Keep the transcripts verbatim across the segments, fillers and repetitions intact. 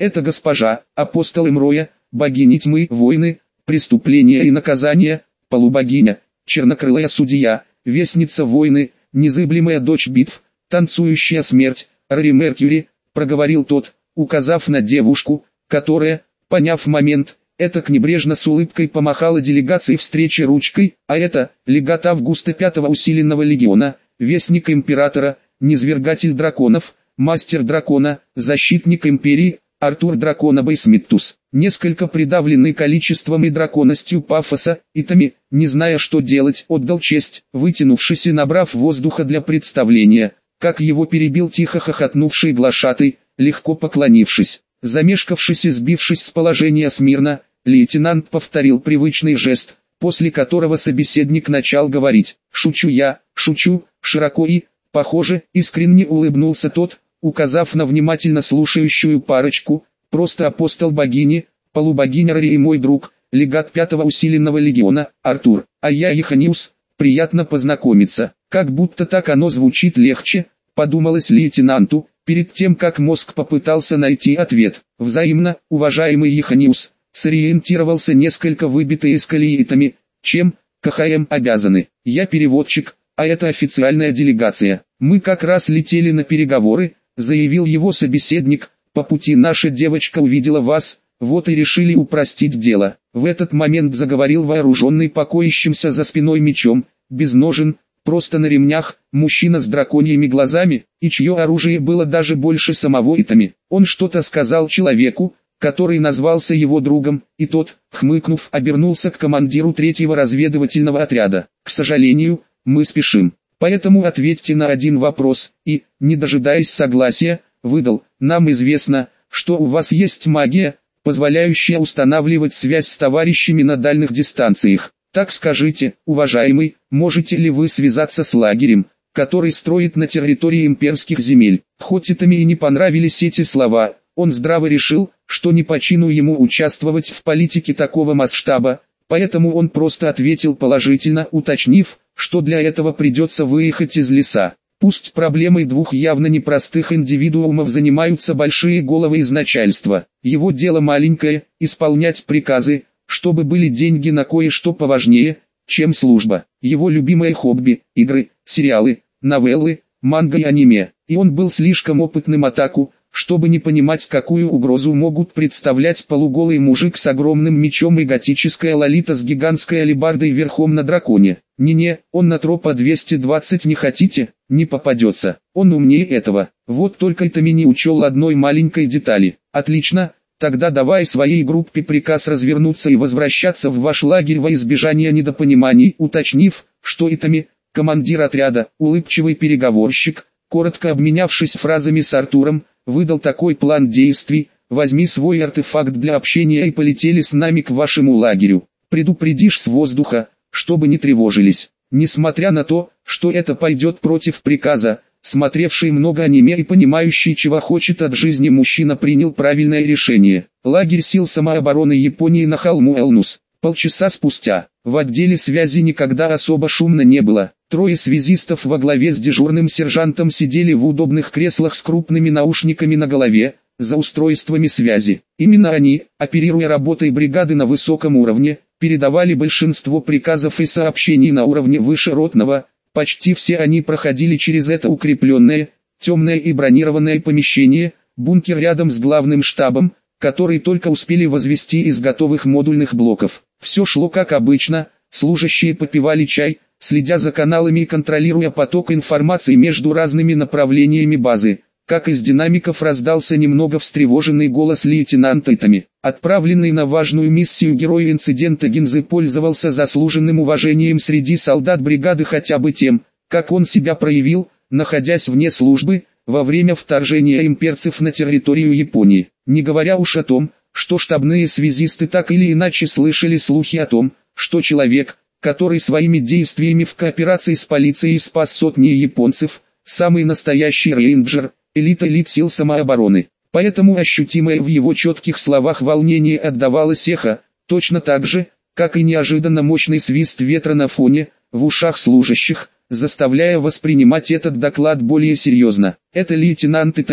Это госпожа, апостол Имроя, богиня тьмы, войны, преступления и наказания, полубогиня, чернокрылая судья, вестница войны, незыблемая дочь битв, танцующая смерть, Рари Меркьюри, проговорил тот, указав на девушку, которая, поняв момент, этак небрежно с улыбкой помахала делегации встречи ручкой, а это, легат Августа пятого усиленного легиона, вестник императора, низвергатель драконов, мастер дракона, защитник империи, Артур Дракона Бейсмиттус. Несколько придавленный количеством и драконостью пафоса, Итами, не зная что делать, отдал честь, вытянувшись и набрав воздуха для представления, как его перебил тихо хохотнувший глашатый, легко поклонившись. Замешкавшись и сбившись с положения смирно, лейтенант повторил привычный жест, после которого собеседник начал говорить: «Шучу я, шучу», широко и, похоже, искренне улыбнулся тот, указав на внимательно слушающую парочку: «Просто апостол богини, полубогиня Рари и мой друг, легат пятого усиленного легиона, Артур, а я Иханиус, приятно познакомиться». Как будто так оно звучит легче, подумалось лейтенанту, перед тем как мозг попытался найти ответ. «Взаимно, уважаемый Иханиус», сориентировался несколько выбитый из колеи Итами, «чем, КХМ обязаны. Я переводчик, а это официальная делегация. Мы как раз летели на переговоры», заявил его собеседник, «по пути наша девочка увидела вас, вот и решили упростить дело». В этот момент заговорил вооруженный покоящимся за спиной мечом, без ножен, просто на ремнях, мужчина с драконьими глазами, и чье оружие было даже больше самого Итами. Он что-то сказал человеку, который назвался его другом, и тот, хмыкнув, обернулся к командиру третьего разведывательного отряда. «К сожалению, мы спешим. Поэтому ответьте на один вопрос», и, не дожидаясь согласия, выдал: «Нам известно, что у вас есть магия, позволяющая устанавливать связь с товарищами на дальних дистанциях. Так скажите, уважаемый, можете ли вы связаться с лагерем, который строит на территории имперских земель?» Хоть Итами и не понравились эти слова, он здраво решил, что не по чину ему участвовать в политике такого масштаба, поэтому он просто ответил положительно, уточнив, что для этого придется выехать из леса. Пусть проблемой двух явно непростых индивидуумов занимаются большие головы из начальства, его дело маленькое – исполнять приказы, чтобы были деньги на кое-что поважнее, чем служба. Его любимое хобби – игры, сериалы, новеллы, манга и аниме. И он был слишком опытным атаку, чтобы не понимать, какую угрозу могут представлять полуголый мужик с огромным мечом и готическая лолита с гигантской алебардой верхом на драконе. Не-не, он на тропа двести двадцать не хотите, не попадется. Он умнее этого. Вот только Итами не учел одной маленькой детали. Отлично. Тогда давай своей группе приказ развернуться и возвращаться в ваш лагерь во избежание недопониманий, уточнив, что Итами, командир отряда, улыбчивый переговорщик, коротко обменявшись фразами с Артуром, выдал такой план действий: возьми свой артефакт для общения и полетели с нами к вашему лагерю. Предупредишь с воздуха, чтобы не тревожились. Несмотря на то, что это пойдет против приказа, смотревший много аниме и понимающий, чего хочет от жизни мужчина, принял правильное решение. Лагерь сил самообороны Японии на холму Элнус. Полчаса спустя, в отделе связи никогда особо шумно не было. Трое связистов во главе с дежурным сержантом сидели в удобных креслах с крупными наушниками на голове, за устройствами связи. Именно они, оперируя работой бригады на высоком уровне, передавали большинство приказов и сообщений на уровне выше ротного. Почти все они проходили через это укрепленное, темное и бронированное помещение, бункер рядом с главным штабом, который только успели возвести из готовых модульных блоков. Все шло как обычно, служащие попивали чай, следя за каналами и контролируя поток информации между разными направлениями базы. Как из динамиков раздался немного встревоженный голос лейтенанта Итами. Отправленный на важную миссию герой инцидента Гинзы пользовался заслуженным уважением среди солдат бригады хотя бы тем, как он себя проявил, находясь вне службы, во время вторжения имперцев на территорию Японии. Не говоря уж о том, что штабные связисты так или иначе слышали слухи о том, что человек, который своими действиями в кооперации с полицией спас сотни японцев, самый настоящий рейнджер, элита элит сил самообороны. Поэтому ощутимое в его четких словах волнение отдавалось эхо, точно так же, как и неожиданно мощный свист ветра на фоне, в ушах служащих, заставляя воспринимать этот доклад более серьезно. Это лейтенант Итами,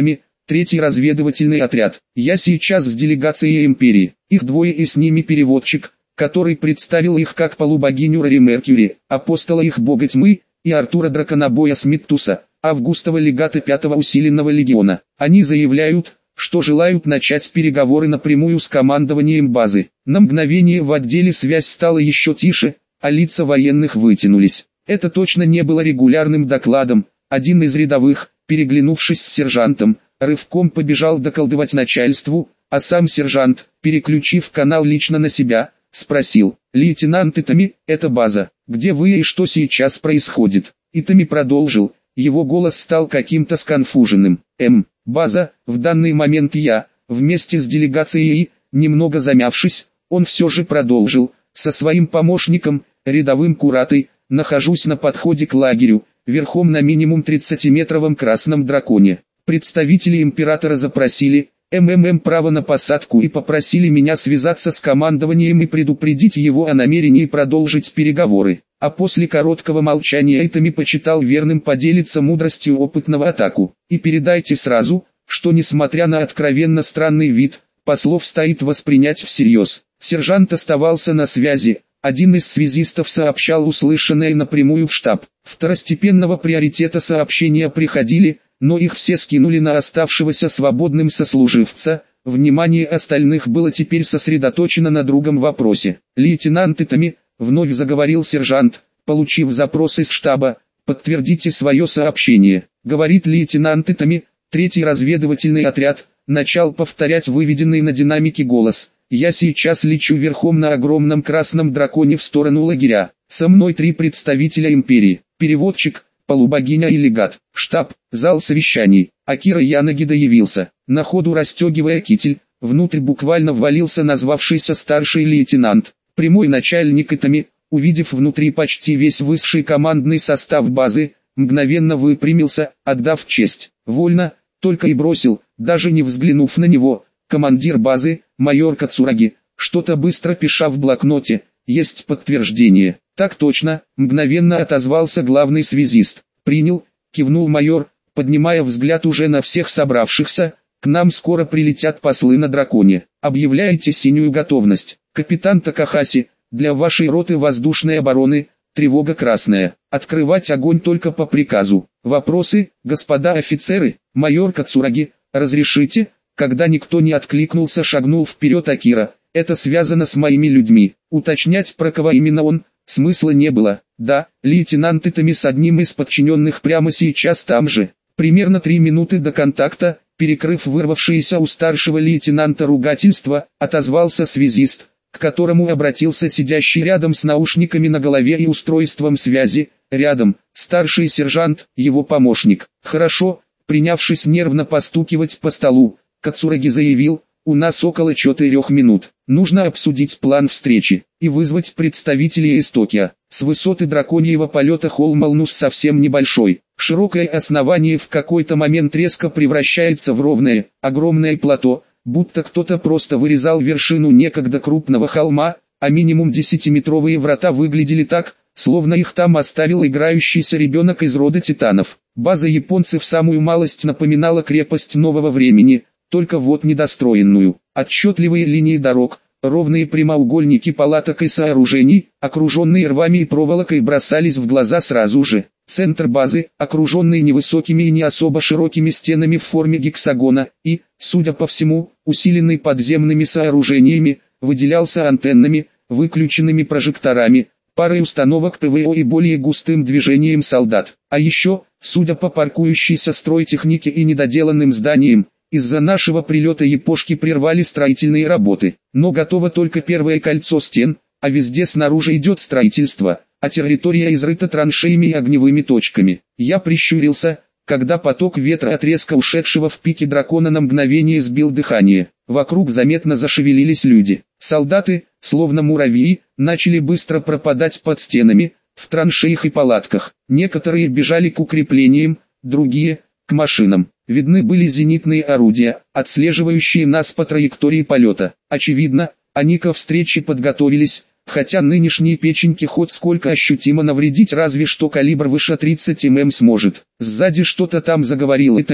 Третий разведывательный отряд. Я сейчас с делегацией империи. Их двое и с ними переводчик, который представил их как полубогиню Рори Меркьюри, апостола их бога тьмы, и Артура Драконобоя Смиттуса, августова легата пятого усиленного легиона. Они заявляют, что желают начать переговоры напрямую с командованием базы. На мгновение в отделе связь стала еще тише, а лица военных вытянулись. Это точно не было регулярным докладом. Один из рядовых, переглянувшись с сержантом, рывком побежал докладывать начальству, а сам сержант, переключив канал лично на себя, спросил: «Лейтенант Итами, это база, где вы и что сейчас происходит?» Итами продолжил, его голос стал каким-то сконфуженным. «Эм, база, в данный момент я, вместе с делегацией, немного замявшись, он все же продолжил, со своим помощником, рядовым Куратой, нахожусь на подходе к лагерю, верхом на минимум тридцатиметровом красном драконе. Представители императора запросили МММ право на посадку и попросили меня связаться с командованием и предупредить его о намерении продолжить переговоры. А после короткого молчания Итами почитал верным поделиться мудростью опытного атаку. И передайте сразу, что несмотря на откровенно странный вид, послов стоит воспринять всерьез». Сержант оставался на связи. Один из связистов сообщал услышанное напрямую в штаб. Второстепенного приоритета сообщения приходили, но их все скинули на оставшегося свободным сослуживца. Внимание остальных было теперь сосредоточено на другом вопросе. «Лейтенант Итами», — вновь заговорил сержант, получив запрос из штаба, — «подтвердите свое сообщение». Говорит лейтенант Итами, третий разведывательный отряд, начал повторять выведенный на динамике голос. «Я сейчас лечу верхом на огромном красном драконе в сторону лагеря. Со мной три представителя империи, переводчик, полубогиня и легат. Штаб, зал совещаний». Акира Янагида явился. На ходу расстегивая китель, внутрь буквально ввалился назвавшийся старший лейтенант. Прямой начальник Итами, увидев внутри почти весь высший командный состав базы, мгновенно выпрямился, отдав честь. «Вольно», только и бросил, даже не взглянув на него, командир базы, майор Кацураги, что-то быстро пиша в блокноте. «Есть подтверждение». «Так точно», мгновенно отозвался главный связист. «Принял», кивнул майор, поднимая взгляд уже на всех собравшихся. «К нам скоро прилетят послы на драконе. Объявляйте синюю готовность. Капитан Такахаси, для вашей роты воздушной обороны, тревога красная. Открывать огонь только по приказу. Вопросы, господа офицеры?» Майор Кацураги, разрешите? Когда никто не откликнулся, шагнул вперед Акира. «Это связано с моими людьми». Уточнять, про кого именно он, смысла не было. «Да, лейтенант Итами с одним из подчиненных прямо сейчас там же». Примерно три минуты до контакта, перекрыв вырвавшееся у старшего лейтенанта ругательство, отозвался связист, к которому обратился сидящий рядом с наушниками на голове и устройством связи. Рядом, старший сержант, его помощник. «Хорошо», принявшись нервно постукивать по столу, Кацураги заявил: «У нас около четырех минут. Нужно обсудить план встречи и вызвать представителей из Токио». С высоты драконьего полета холм Алнус совсем небольшой. Широкое основание в какой-то момент резко превращается в ровное, огромное плато, будто кто-то просто вырезал вершину некогда крупного холма, а минимум десятиметровые врата выглядели так, словно их там оставил играющийся ребенок из рода титанов. База японцев самую малость напоминала крепость нового времени, только вот недостроенную. Отчетливые линии дорог, ровные прямоугольники палаток и сооружений, окруженные рвами и проволокой, бросались в глаза сразу же. Центр базы, окруженный невысокими и не особо широкими стенами в форме гексагона, и, судя по всему, усиленный подземными сооружениями, выделялся антеннами, выключенными прожекторами, парой установок ПВО и более густым движением солдат. А еще, судя по паркующейся стройтехнике и недоделанным зданиям, из-за нашего прилета япошки прервали строительные работы. Но готово только первое кольцо стен, а везде снаружи идет строительство, а территория изрыта траншеями и огневыми точками. Я прищурился, когда поток ветра от резко ушедшего в пике дракона на мгновение сбил дыхание. Вокруг заметно зашевелились люди. Солдаты, словно муравьи, начали быстро пропадать под стенами, в траншеях и палатках. Некоторые бежали к укреплениям, другие – к машинам. Видны были зенитные орудия, отслеживающие нас по траектории полета. Очевидно, они ко встрече подготовились, хотя нынешние печеньки хоть сколько ощутимо навредить разве что калибр выше тридцати мм сможет. Сзади что-то там заговорил Итами,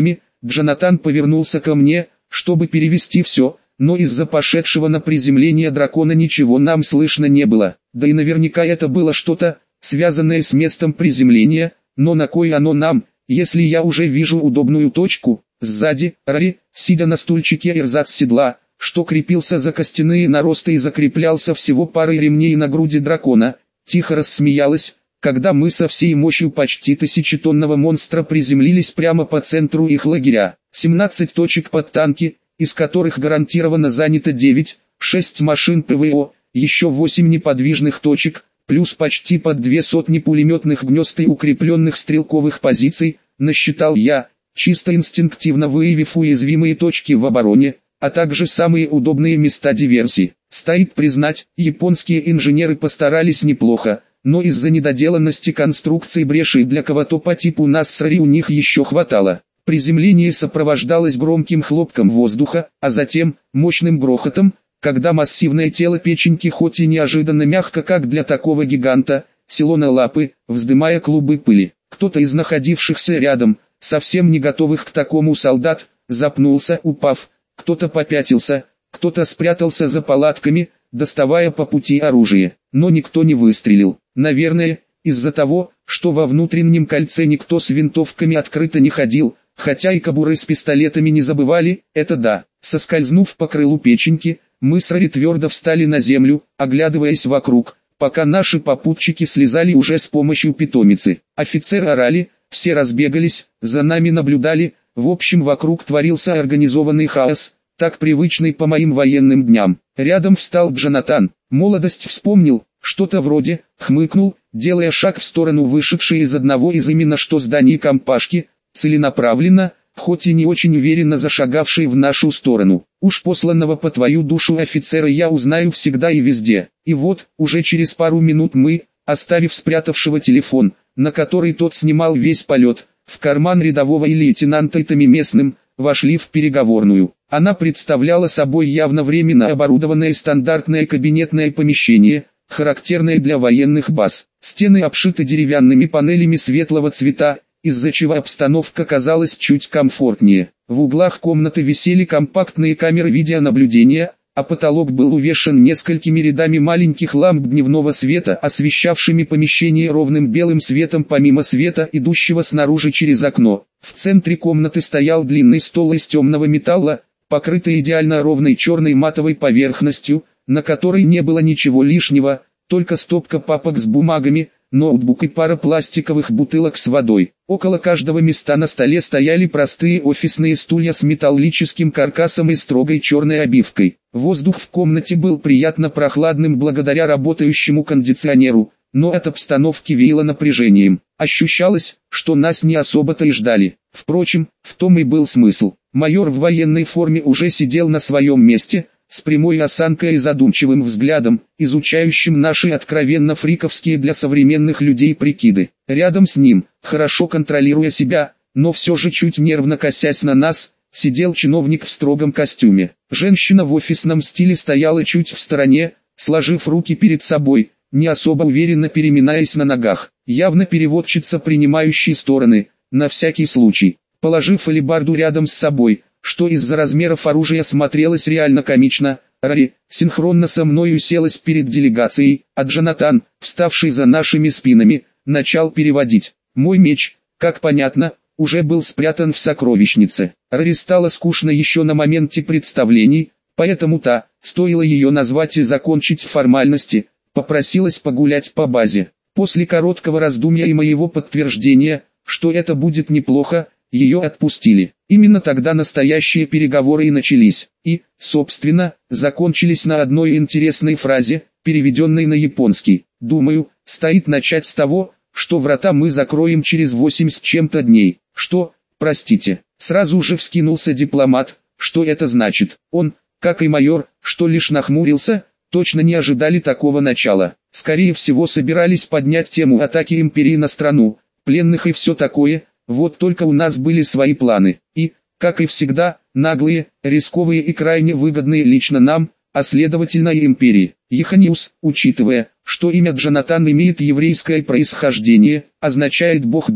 Джонатан повернулся ко мне, чтобы перевести все, но из-за пошедшего на приземление дракона ничего нам слышно не было. Да и наверняка это было что-то, связанное с местом приземления, но на кой оно нам, если я уже вижу удобную точку? Сзади, Рари, сидя на стульчике эрзац седла, что крепился за костяные наросты и закреплялся всего парой ремней на груди дракона, тихо рассмеялась, когда мы со всей мощью почти тысячетонного монстра приземлились прямо по центру их лагеря. семнадцать точек под танки, из которых гарантированно занято девять, шесть машин ПВО, еще восемь неподвижных точек, плюс почти под две сотни пулеметных гнезд и укрепленных стрелковых позиций, насчитал я, чисто инстинктивно выявив уязвимые точки в обороне, а также самые удобные места диверсии. Стоит признать, японские инженеры постарались неплохо, но из-за недоделанности конструкции брешей для кого-то по типу нас с Рари у них еще хватало. Приземление сопровождалось громким хлопком воздуха, а затем мощным грохотом, когда массивное тело печеньки, хоть и неожиданно мягко, как для такого гиганта, село на лапы, вздымая клубы пыли. Кто-то из находившихся рядом, совсем не готовых к такому солдат, запнулся, упав, кто-то попятился, кто-то спрятался за палатками, доставая по пути оружие, но никто не выстрелил. Наверное, из-за того, что во внутреннем кольце никто с винтовками открыто не ходил, хотя и кобуры с пистолетами не забывали, это да. Соскользнув по крылу печеньки, мы с Рари твердо встали на землю, оглядываясь вокруг, пока наши попутчики слезали уже с помощью питомицы. Офицеры орали, все разбегались, за нами наблюдали, в общем вокруг творился организованный хаос, так привычный по моим военным дням. Рядом встал Джонатан, молодость вспомнил, что-то вроде, хмыкнул, делая шаг в сторону вышедшей из одного из именно что зданий компашки, целенаправленно, хоть и не очень уверенно зашагавшей в нашу сторону. Уж посланного по твою душу офицера я узнаю всегда и везде. И вот, уже через пару минут мы, оставив спрятавшего телефон, на который тот снимал весь полет, в карман рядового и лейтенанта Итами местным, вошли в переговорную. Она представляла собой явно временно оборудованное стандартное кабинетное помещение, характерное для военных баз. Стены обшиты деревянными панелями светлого цвета, из-за чего обстановка казалась чуть комфортнее. В углах комнаты висели компактные камеры видеонаблюдения, а потолок был увешан несколькими рядами маленьких ламп дневного света, освещавшими помещение ровным белым светом помимо света, идущего снаружи через окно. В центре комнаты стоял длинный стол из темного металла, покрытый идеально ровной черной матовой поверхностью, на которой не было ничего лишнего, только стопка папок с бумагами, ноутбук и пара пластиковых бутылок с водой. Около каждого места на столе стояли простые офисные стулья с металлическим каркасом и строгой черной обивкой. Воздух в комнате был приятно прохладным благодаря работающему кондиционеру, но от обстановки веяло напряжением. Ощущалось, что нас не особо-то и ждали. Впрочем, в том и был смысл. Майор в военной форме уже сидел на своем месте, с прямой осанкой и задумчивым взглядом, изучающим наши откровенно фриковские для современных людей прикиды. Рядом с ним, хорошо контролируя себя, но все же чуть нервно косясь на нас, сидел чиновник в строгом костюме. Женщина в офисном стиле стояла чуть в стороне, сложив руки перед собой, не особо уверенно переминаясь на ногах. Явно переводчица принимающей стороны, на всякий случай. Положив алебарду рядом с собой, что из-за размеров оружия смотрелось реально комично, Рари синхронно со мной уселась перед делегацией, а Джонатан, вставший за нашими спинами, начал переводить. Мой меч, как понятно, уже был спрятан в сокровищнице. Рари стало скучно еще на моменте представлений, поэтому та, стоило ее назвать и закончить формальности, попросилась погулять по базе. После короткого раздумья и моего подтверждения, что это будет неплохо, ее отпустили. Именно тогда настоящие переговоры и начались, и, собственно, закончились на одной интересной фразе, переведенной на японский. Думаю, стоит начать с того, что врата мы закроем через восемь с чем-то дней. Что, простите, сразу же вскинулся дипломат, что это значит? Он, как и майор, что лишь нахмурился, точно не ожидали такого начала. Скорее всего собирались поднять тему атаки империи на страну, пленных и все такое. Вот только у нас были свои планы, и, как и всегда, наглые, рисковые и крайне выгодные лично нам, а следовательно и империи. Еханиус, учитывая, что имя Джонатан имеет еврейское происхождение, означает «Бог дал»,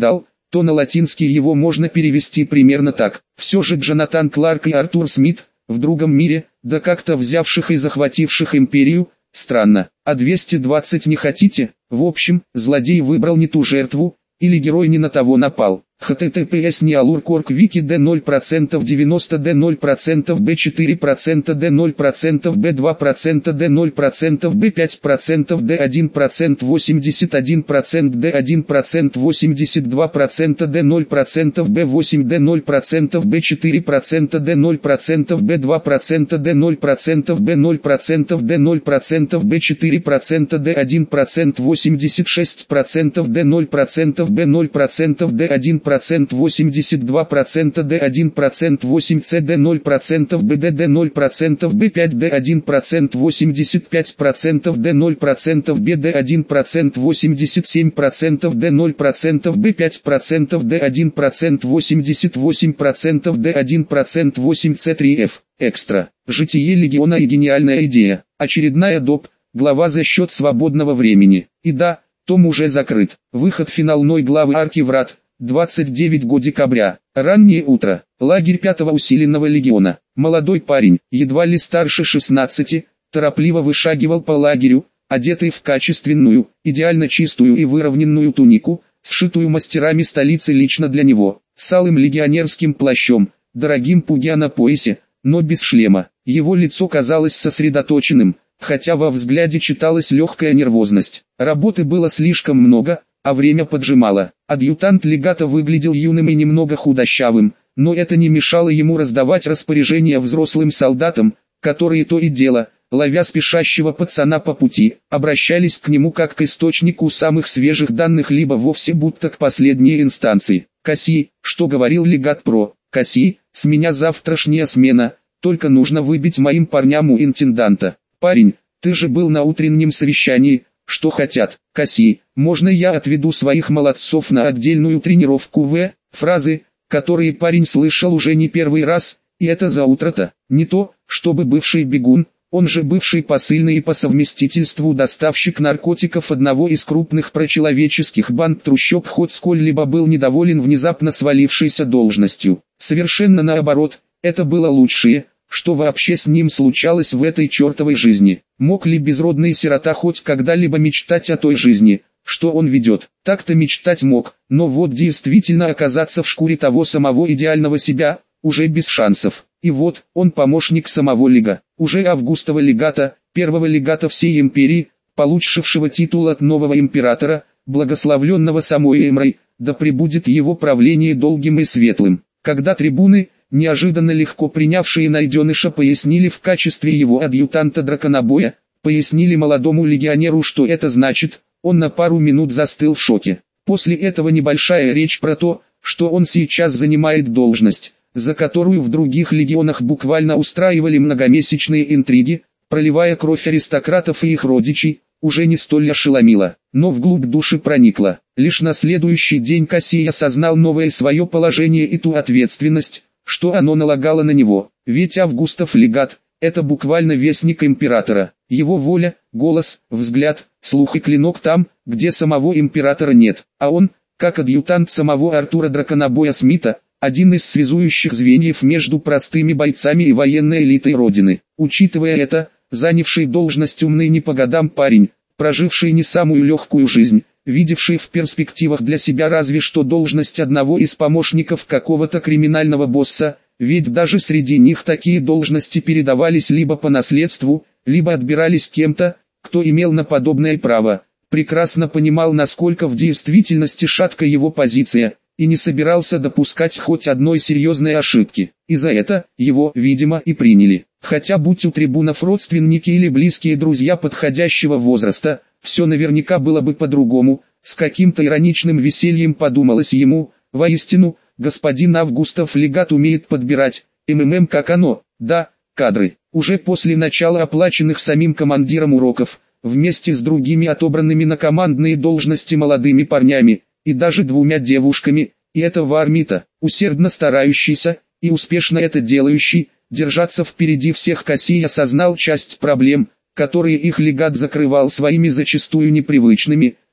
то на латинский его можно перевести примерно так. Все же Джонатан Кларк и Артур Смит, в другом мире, да как-то взявших и захвативших империю, странно. А двести двадцать не хотите? В общем, злодей выбрал не ту жертву, или герой не на того напал. https неалуркорг вики д ноль процентов девяносто д ноль процентов б четыре процента д ноль процентов б два процента д ноль процентов б пять процентов д один процент восемьдесят один процент д один процент восемьдесят два процента д ноль процентов б восемь д ноль процентов б четыре процента д ноль процентов б два процента д ноль процентов б ноль процентов д ноль процентов б четыре процента д один процент восемьдесят шесть процентов д ноль процентов б ноль процентов д один процент восемьдесят два процента д один процент восемь ц д ноль процентов б д д ноль процентов б пять д один процент восемьдесят пять процентов д ноль процентов б д один процент восемьдесят семь процентов д ноль процентов б пять процентов д один процент восемьдесят восемь процентов д один процент восемь ц три ф. Экстра. Житие легиона и гениальная идея. Очередная доп. Глава за счет свободного времени. И да, том уже закрыт. Выход финальной главы арки врат. двадцать девятого декабря. Раннее утро. Лагерь пятого усиленного легиона. Молодой парень, едва ли старше шестнадцати, торопливо вышагивал по лагерю, одетый в качественную, идеально чистую и выровненную тунику, сшитую мастерами столицы лично для него, с алым легионерским плащом, дорогим пугя на поясе, но без шлема. Его лицо казалось сосредоточенным, хотя во взгляде читалась легкая нервозность. Работы было слишком много, а время поджимало. Адъютант легата выглядел юным и немного худощавым, но это не мешало ему раздавать распоряжения взрослым солдатам, которые то и дело, ловя спешащего пацана по пути, обращались к нему как к источнику самых свежих данных, либо вовсе будто к последней инстанции. «Касси, что говорил легат про? Касси, с меня завтрашняя смена, только нужно выбить моим парням у интенданта. Парень, ты же был на утреннем совещании, что хотят? Касси, можно я отведу своих молодцов на отдельную тренировку в...» Фразы, которые парень слышал уже не первый раз, и это за утро-то. Не то, чтобы бывший бегун, он же бывший посыльный и по совместительству доставщик наркотиков одного из крупных прочеловеческих банд трущоб, хоть сколь-либо был недоволен внезапно свалившейся должностью. Совершенно наоборот, это было лучшее, что вообще с ним случалось в этой чертовой жизни. Мог ли безродный сирота хоть когда-либо мечтать о той жизни, что он ведет? Так-то мечтать мог, но вот действительно оказаться в шкуре того самого идеального себя, уже без шансов. И вот, он помощник самого лега, уже августова легата, первого легата всей империи, получившего титул от нового императора, благословленного самой Эмрой, да пребудет его правление долгим и светлым. Когда трибуны, неожиданно легко принявшие найденыша, пояснили в качестве его адъютанта драконобоя, пояснили молодому легионеру, что это значит, он на пару минут застыл в шоке. После этого небольшая речь про то, что он сейчас занимает должность, за которую в других легионах буквально устраивали многомесячные интриги, проливая кровь аристократов и их родичей, уже не столь ошеломила, но вглубь души проникла. Лишь на следующий день Кассий осознал новое свое положение и ту ответственность, что оно налагало на него. Ведь Августов легат – это буквально вестник императора. Его воля, голос, взгляд, слух и клинок там, где самого императора нет. А он, как адъютант самого Артура Драконобоя Смита, один из связующих звеньев между простыми бойцами и военной элитой Родины. Учитывая это, занявший должность умный не по годам парень, проживший не самую легкую жизнь, видевший в перспективах для себя разве что должность одного из помощников какого-то криминального босса, ведь даже среди них такие должности передавались либо по наследству, либо отбирались кем-то, кто имел на подобное право, прекрасно понимал, насколько в действительности шатка его позиция, и не собирался допускать хоть одной серьезной ошибки. И за это его, видимо, и приняли. Хотя будь у трибунов родственники или близкие друзья подходящего возраста, все наверняка было бы по-другому. С каким-то ироничным весельем подумалось ему: воистину, господин Августов легат умеет подбирать, МММ как оно, да, кадры. Уже после начала оплаченных самим командиром уроков, вместе с другими отобранными на командные должности молодыми парнями, и даже двумя девушками, и это в армии-то, усердно старающийся, и успешно это делающий, держаться впереди всех, Кассий осознал часть проблем, которые их легат закрывал своими зачастую непривычными,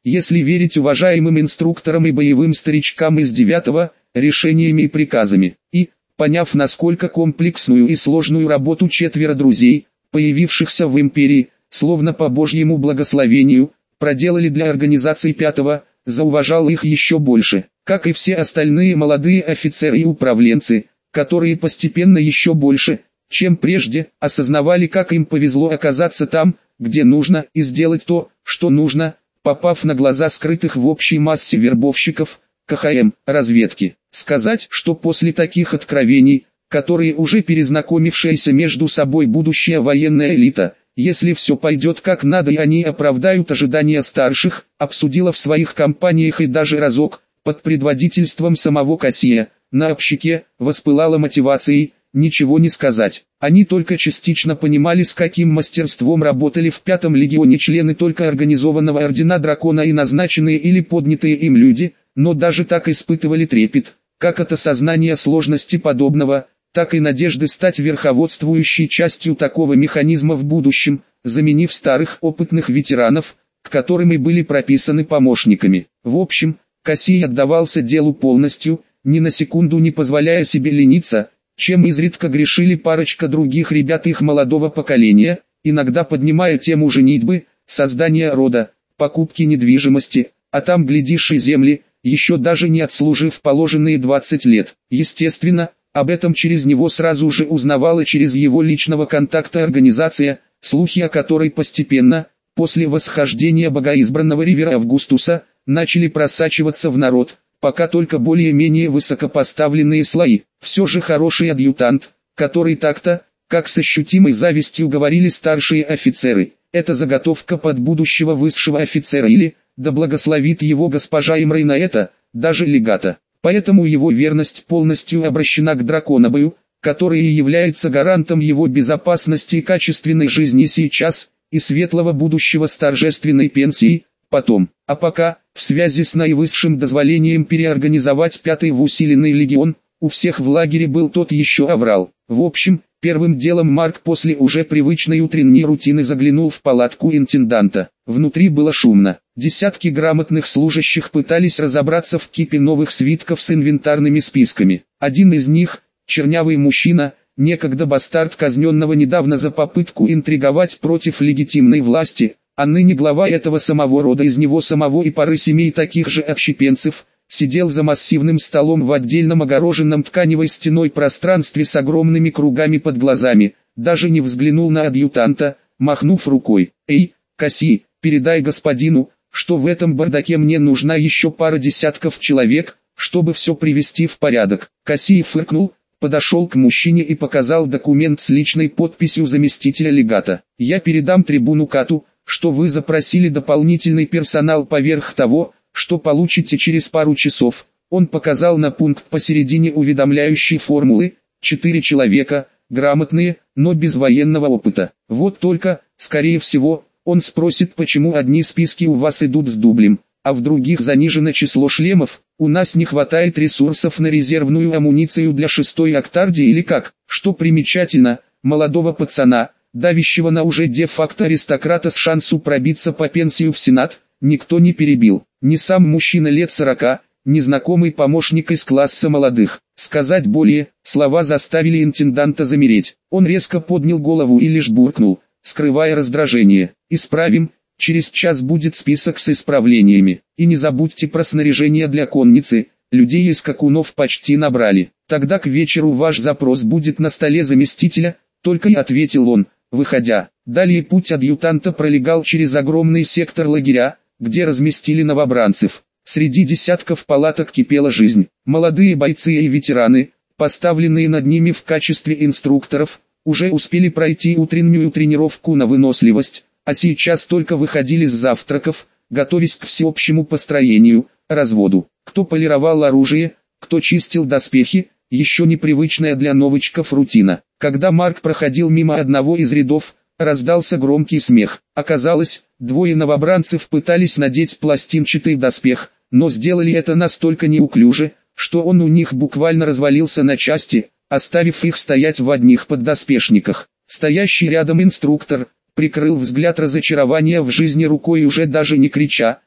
если верить уважаемым инструкторам и боевым старичкам из девятого, решениями и приказами. И, поняв насколько комплексную и сложную работу четверо друзей, появившихся в империи, словно по Божьему благословению, проделали для организации пятого, зауважал их еще больше, как и все остальные молодые офицеры и управленцы, которые постепенно еще больше, чем прежде, осознавали, как им повезло оказаться там, где нужно, и сделать то, что нужно, попав на глаза скрытых в общей массе вербовщиков, КХМ, разведки. Сказать, что после таких откровений, которые уже перезнакомившаяся между собой будущая военная элита, если все пойдет как надо и они оправдают ожидания старших, обсудила в своих кампаниях и даже разок, под предводительством самого Кассия, на общаке, воспылала мотивацией, ничего не сказать. Они только частично понимали, с каким мастерством работали в пятом легионе члены только организованного ордена дракона и назначенные или поднятые им люди, но даже так испытывали трепет, как от осознания сложности подобного, так и надежды стать верховодствующей частью такого механизма в будущем, заменив старых опытных ветеранов, к которым и были прописаны помощниками. В общем, Кассий отдавался делу полностью, ни на секунду не позволяя себе лениться, чем изредка грешили парочка других ребят их молодого поколения, иногда поднимая тему женитьбы, создания рода, покупки недвижимости, а там глядишь и земли, еще даже не отслужив положенные двадцать лет. Естественно, об этом через него сразу же узнавала через его личного контакта организация, слухи о которой постепенно, после восхождения богоизбранного Ривера Августуса, начали просачиваться в народ, пока только более-менее высокопоставленные слои. Все же хороший адъютант, который так-то, как с ощутимой завистью говорили старшие офицеры, это заготовка под будущего высшего офицера или, да благословит его госпожа Имрей на это, даже легата. Поэтому его верность полностью обращена к драконобою, который и является гарантом его безопасности и качественной жизни сейчас, и светлого будущего с торжественной пенсией, потом. А пока, в связи с наивысшим дозволением переорганизовать пятый в усиленный легион, у всех в лагере был тот еще аврал. В общем, первым делом Марк после уже привычной утренней рутины заглянул в палатку интенданта. Внутри было шумно. Десятки грамотных служащих пытались разобраться в кипе новых свитков с инвентарными списками. Один из них, чернявый мужчина, некогда бастард казненного недавно за попытку интриговать против легитимной власти, а ныне глава этого самого рода из него самого и пары семей таких же отщепенцев, сидел за массивным столом в отдельном огороженном тканевой стеной пространстве с огромными кругами под глазами, даже не взглянул на адъютанта, махнув рукой. «Эй, Кассий, передай господину, что в этом бардаке мне нужна еще пара десятков человек, чтобы все привести в порядок». Кассий фыркнул, подошел к мужчине и показал документ с личной подписью заместителя легата. «Я передам трибуну Кату, что вы запросили дополнительный персонал поверх того, что получите через пару часов». Он показал на пункт посередине уведомляющей формулы, четыре человека, грамотные, но без военного опыта. Вот только, скорее всего, он спросит, почему одни списки у вас идут с дублем, а в других занижено число шлемов. У нас не хватает ресурсов на резервную амуницию для шестой Октарди или как? Что примечательно, молодого пацана, давящего на уже де-факто аристократа с шансу пробиться по пенсию в Сенат, никто не перебил. Ни сам мужчина лет сорока, ни знакомый помощник из класса молодых. Сказать более, слова заставили интенданта замереть. Он резко поднял голову и лишь буркнул, скрывая раздражение: «Исправим, через час будет список с исправлениями. И не забудьте про снаряжение для конницы, людей из скакунов почти набрали. Тогда к вечеру ваш запрос будет на столе заместителя», только и ответил он, выходя. Далее путь адъютанта пролегал через огромный сектор лагеря, где разместили новобранцев. Среди десятков палаток кипела жизнь. Молодые бойцы и ветераны, поставленные над ними в качестве инструкторов, уже успели пройти утреннюю тренировку на выносливость, а сейчас только выходили с завтраков, готовясь к всеобщему построению, разводу. Кто полировал оружие, кто чистил доспехи, еще непривычная для новичков рутина. Когда Марк проходил мимо одного из рядов, раздался громкий смех. Оказалось, двое новобранцев пытались надеть пластинчатый доспех, но сделали это настолько неуклюже, что он у них буквально развалился на части, оставив их стоять в одних поддоспешниках. Стоящий рядом инструктор прикрыл взгляд разочарования в жизни рукой и уже даже не крича,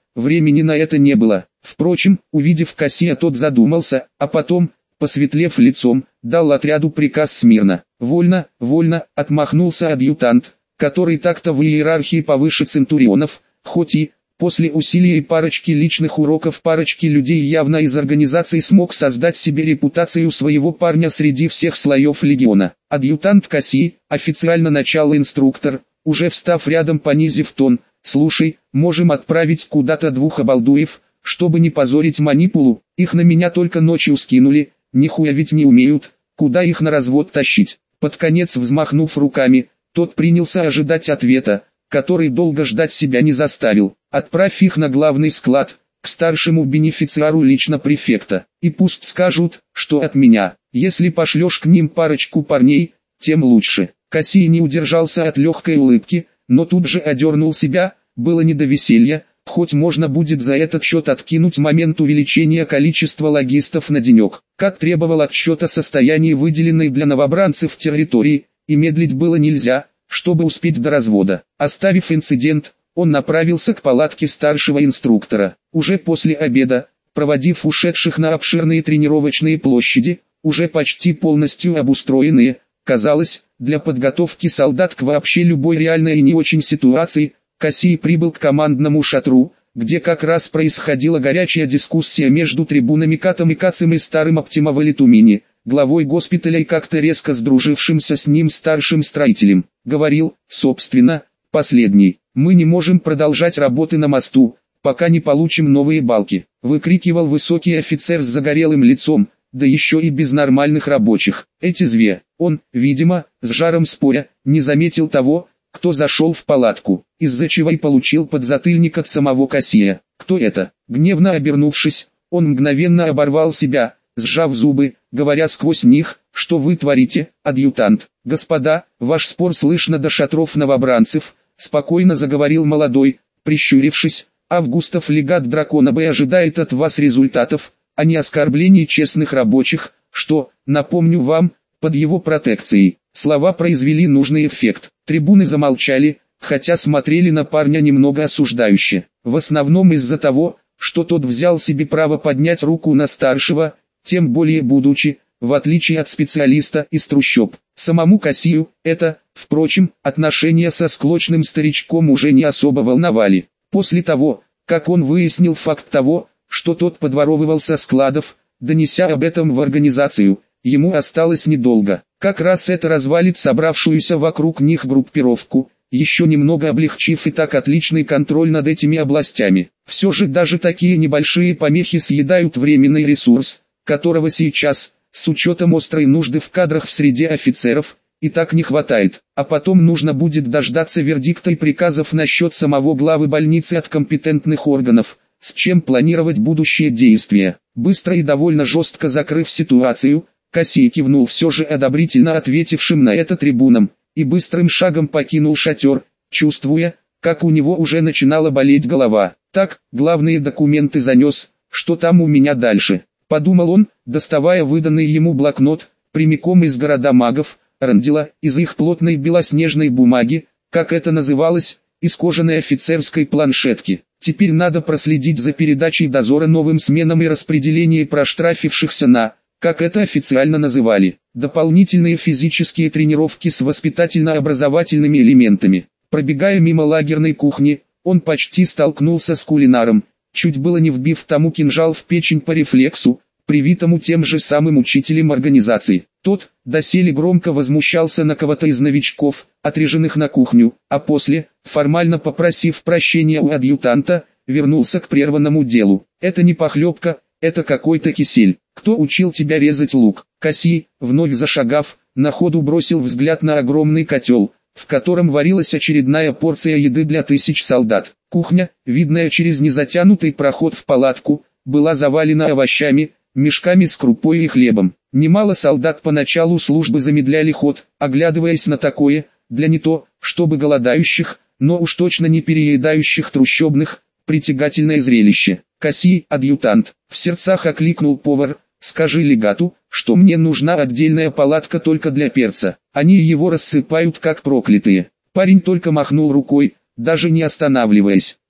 времени на это не было. Впрочем, увидев Кассия, тот задумался, а потом, посветлев лицом, дал отряду приказ смирно. «Вольно, вольно», — отмахнулся адъютант, который так-то в иерархии повыше центурионов, хоть и, после усилий и парочки личных уроков парочки людей явно из организации смог создать себе репутацию своего парня среди всех слоев легиона. Адъютант Кассий, официально начал инструктор, уже встав рядом, понизив тон: «Слушай, можем отправить куда-то двух обалдуев, чтобы не позорить манипулу, их на меня только ночью скинули, нихуя ведь не умеют, куда их на развод тащить?» Под конец, взмахнув руками, тот принялся ожидать ответа, который долго ждать себя не заставил. «Отправь их на главный склад, к старшему бенефициару лично префекта, и пусть скажут, что от меня. Если пошлешь к ним парочку парней, тем лучше». Кассий не удержался от легкой улыбки, но тут же одернул себя, было не до веселья, хоть можно будет за этот счет откинуть момент увеличения количества логистов на денек. Как требовал отчет о состоянии выделенной для новобранцев территории, и медлить было нельзя, чтобы успеть до развода. Оставив инцидент, он направился к палатке старшего инструктора. Уже после обеда, проводив ушедших на обширные тренировочные площади, уже почти полностью обустроенные, казалось, для подготовки солдат к вообще любой реальной и не очень ситуации, Кассий прибыл к командному шатру, где как раз происходила горячая дискуссия между трибунами Катом и Кацем и старым Оптимовалитумини, главой госпиталя и как-то резко сдружившимся с ним старшим строителем. Говорил, собственно, последний: «Мы не можем продолжать работы на мосту, пока не получим новые балки», выкрикивал высокий офицер с загорелым лицом, да еще и без нормальных рабочих. Эти зве, он, видимо, с жаром споря, не заметил того, кто зашел в палатку, из-за чего и получил подзатыльник от самого Кассия. «Кто это?» Гневно обернувшись, он мгновенно оборвал себя, сжав зубы, говоря сквозь них: «Что вы творите, адъютант?» «Господа, ваш спор слышно до шатров новобранцев», спокойно заговорил молодой, прищурившись. «Августов легат Дракона Б ожидает от вас результатов, а не оскорблений честных рабочих, что, напомню вам, под его протекцией». Слова произвели нужный эффект. Трибуны замолчали, хотя смотрели на парня немного осуждающе. В основном из-за того, что тот взял себе право поднять руку на старшего, тем более будучи, в отличие от специалиста из трущоб. Самому Кассию это, впрочем, отношения со склочным старичком уже не особо волновали. После того, как он выяснил факт того, что тот подворовывал со складов, донеся об этом в организацию, ему осталось недолго. Как раз это развалит собравшуюся вокруг них группировку, еще немного облегчив и так отличный контроль над этими областями. Все же даже такие небольшие помехи съедают временный ресурс, которого сейчас, с учетом острой нужды в кадрах в среде офицеров, и так не хватает. А потом нужно будет дождаться вердикта и приказов насчет самого главы больницы от компетентных органов, с чем планировать будущие действия. Быстро и довольно жестко закрыв ситуацию, Кассий кивнул все же одобрительно ответившим на это трибунам, и быстрым шагом покинул шатер, чувствуя, как у него уже начинала болеть голова. «Так, главные документы занес, что там у меня дальше?» — подумал он, доставая выданный ему блокнот, прямиком из города магов, Рандила, из их плотной белоснежной бумаги, как это называлось, из кожаной офицерской планшетки. Теперь надо проследить за передачей дозора новым сменам и распределение проштрафившихся на, как это официально называли, дополнительные физические тренировки с воспитательно-образовательными элементами. Пробегая мимо лагерной кухни, он почти столкнулся с кулинаром, чуть было не вбив тому кинжал в печень по рефлексу, привитому тем же самым учителем организации. Тот, доселе громко возмущался на кого-то из новичков, отреженных на кухню, а после, формально попросив прощения у адъютанта, вернулся к прерванному делу. «Это не похлебка, это какой-то кисель. Кто учил тебя резать лук?» Кассий, вновь зашагав, на ходу бросил взгляд на огромный котел, в котором варилась очередная порция еды для тысяч солдат. Кухня, видная через незатянутый проход в палатку, была завалена овощами, мешками с крупой и хлебом. Немало солдат по началу службы замедляли ход, оглядываясь на такое, для не то, чтобы голодающих, но уж точно не переедающих трущобных, притягательное зрелище. «Кассий, адъютант», в сердцах окликнул повар, «скажи легату, что мне нужна отдельная палатка только для перца, они его рассыпают как проклятые». Парень только махнул рукой, даже не останавливаясь.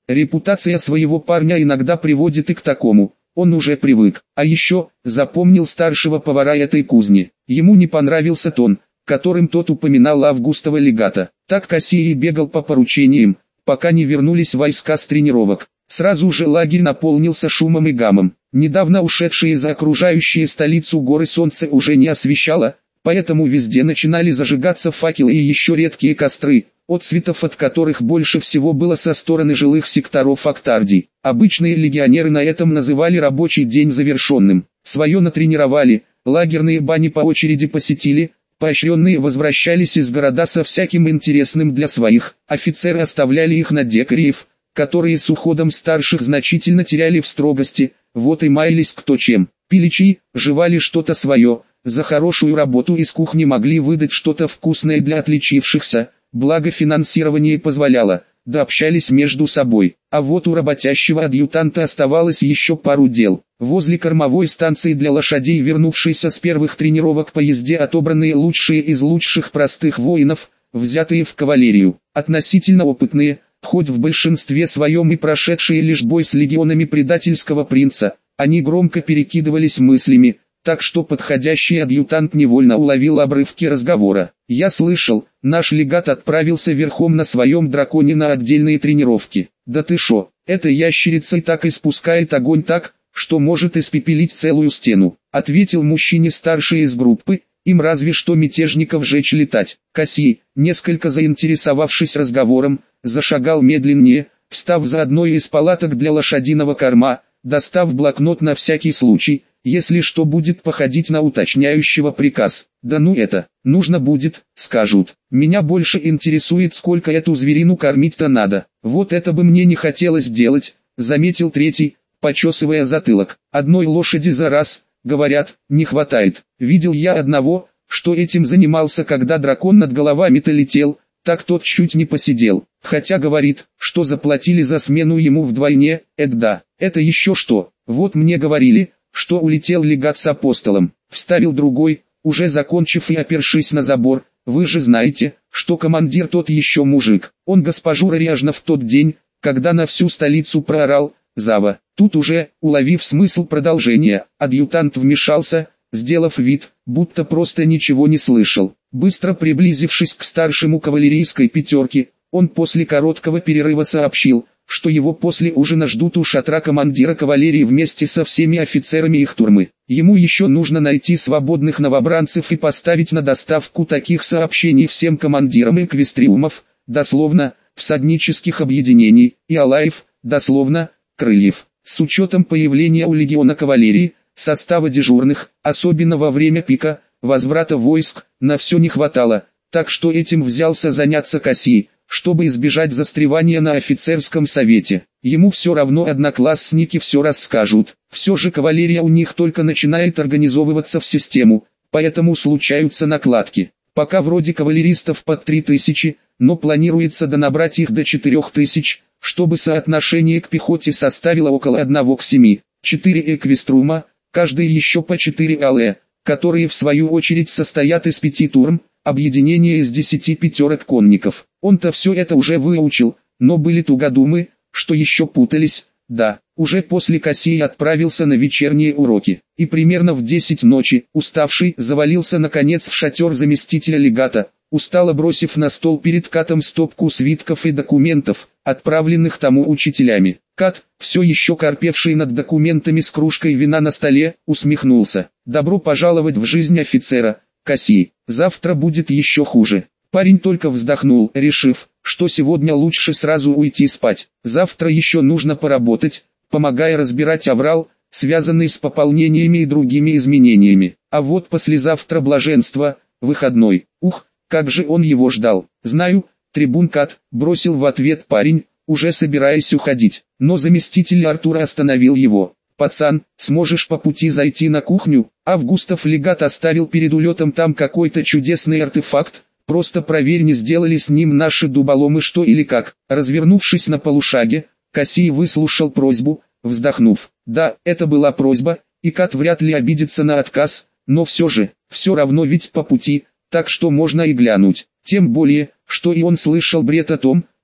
Репутация своего парня иногда приводит и к такому. Он уже привык, а еще, запомнил старшего повара этой кузни. Ему не понравился тон, которым тот упоминал Августова легата. Так Кассий бегал по поручениям, пока не вернулись войска с тренировок. Сразу же лагерь наполнился шумом и гамом. Недавно ушедшие за окружающие столицу горы солнце уже не освещало, поэтому везде начинали зажигаться факелы и еще редкие костры, отсветов от которых больше всего было со стороны жилых секторов Актардий. Обычные легионеры на этом называли рабочий день завершенным. Свое натренировали, лагерные бани по очереди посетили, поощренные возвращались из города со всяким интересным для своих, офицеры оставляли их на дикарей, которые с уходом старших значительно теряли в строгости, вот и маялись кто чем. Пили чай, жевали что-то свое, за хорошую работу из кухни могли выдать что-то вкусное для отличившихся, благо финансирование позволяло, да общались между собой. А вот у работящего адъютанта оставалось еще пару дел. Возле кормовой станции для лошадей, вернувшейся с первых тренировок по езде, отобранные лучшие из лучших простых воинов, взятые в кавалерию, относительно опытные, хоть в большинстве своем и прошедшие лишь бой с легионами предательского принца, они громко перекидывались мыслями, так что подходящий адъютант невольно уловил обрывки разговора. «Я слышал, наш легат отправился верхом на своем драконе на отдельные тренировки. Да ты шо, эта ящерица и так испускает огонь так, что может испепелить целую стену», ответил мужчине старший из группы. «Им разве что мятежников жечь летать». Кассий, несколько заинтересовавшись разговором, зашагал медленнее, встав за одной из палаток для лошадиного корма, достав блокнот на всякий случай, если что будет походить на уточняющего приказ. «Да ну это, нужно будет, скажут. Меня больше интересует, сколько эту зверину кормить-то надо. Вот это бы мне не хотелось делать», заметил третий, почесывая затылок. «Одной лошади за раз, говорят, не хватает. Видел я одного, что этим занимался, когда дракон над головами-то летел, так тот чуть не посидел. Хотя говорит, что заплатили за смену ему вдвойне. Это да, это еще что. Вот мне говорили, что улетел легат с апостолом», вставил другой, уже закончив и опершись на забор. «Вы же знаете, что командир тот еще мужик. Он госпожу ряжно в тот день, когда на всю столицу проорал «Зава». Тут уже, уловив смысл продолжения, адъютант вмешался, сделав вид, будто просто ничего не слышал. Быстро приблизившись к старшему кавалерийской пятерке, он после короткого перерыва сообщил, что его после ужина ждут у шатра командира кавалерии вместе со всеми офицерами их турмы. Ему еще нужно найти свободных новобранцев и поставить на доставку таких сообщений всем командирам эквестриумов, дословно, всаднических объединений, и алаев, дословно, крыльев. С учетом появления у легиона кавалерии, состава дежурных, особенно во время пика, возврата войск, на все не хватало, так что этим взялся заняться Кассий, чтобы избежать застревания на офицерском совете. Ему все равно одноклассники все расскажут, все же кавалерия у них только начинает организовываться в систему, поэтому случаются накладки. Пока вроде кавалеристов под три тысячи, но планируется донабрать их до четырёх тысяч, чтобы соотношение к пехоте составило около одного к семи. Четыре эквеструма, каждый еще по четыре алэ, которые в свою очередь состоят из пяти турм, объединение из десяти пятерок конников. Он-то все это уже выучил, но были тугодумы, что еще путались. Да, уже после Кассий отправился на вечерние уроки, и примерно в десять ночи, уставший, завалился наконец в шатер заместителя легата, устало бросив на стол перед Катом стопку свитков и документов, отправленных тому учителями. Кат, все еще корпевший над документами с кружкой вина на столе, усмехнулся. «Добро пожаловать в жизнь офицера, Кассий, завтра будет еще хуже». Парень только вздохнул, решив, что сегодня лучше сразу уйти спать. Завтра еще нужно поработать, помогая разбирать аврал, связанный с пополнениями и другими изменениями. А вот послезавтра блаженство, выходной. Ух, как же он его ждал. «Знаю, трибун Кат», бросил в ответ парень, уже собираясь уходить. Но заместитель Артура остановил его. «Пацан, сможешь по пути зайти на кухню? Августов легат оставил перед улетом там какой-то чудесный артефакт. Просто проверь, не сделали с ним наши дуболомы что или как». Развернувшись на полушаге, Кассий выслушал просьбу, вздохнув. Да, это была просьба, и Кат вряд ли обидится на отказ, но все же, все равно ведь по пути, так что можно и глянуть. Тем более, что и он слышал бред о том,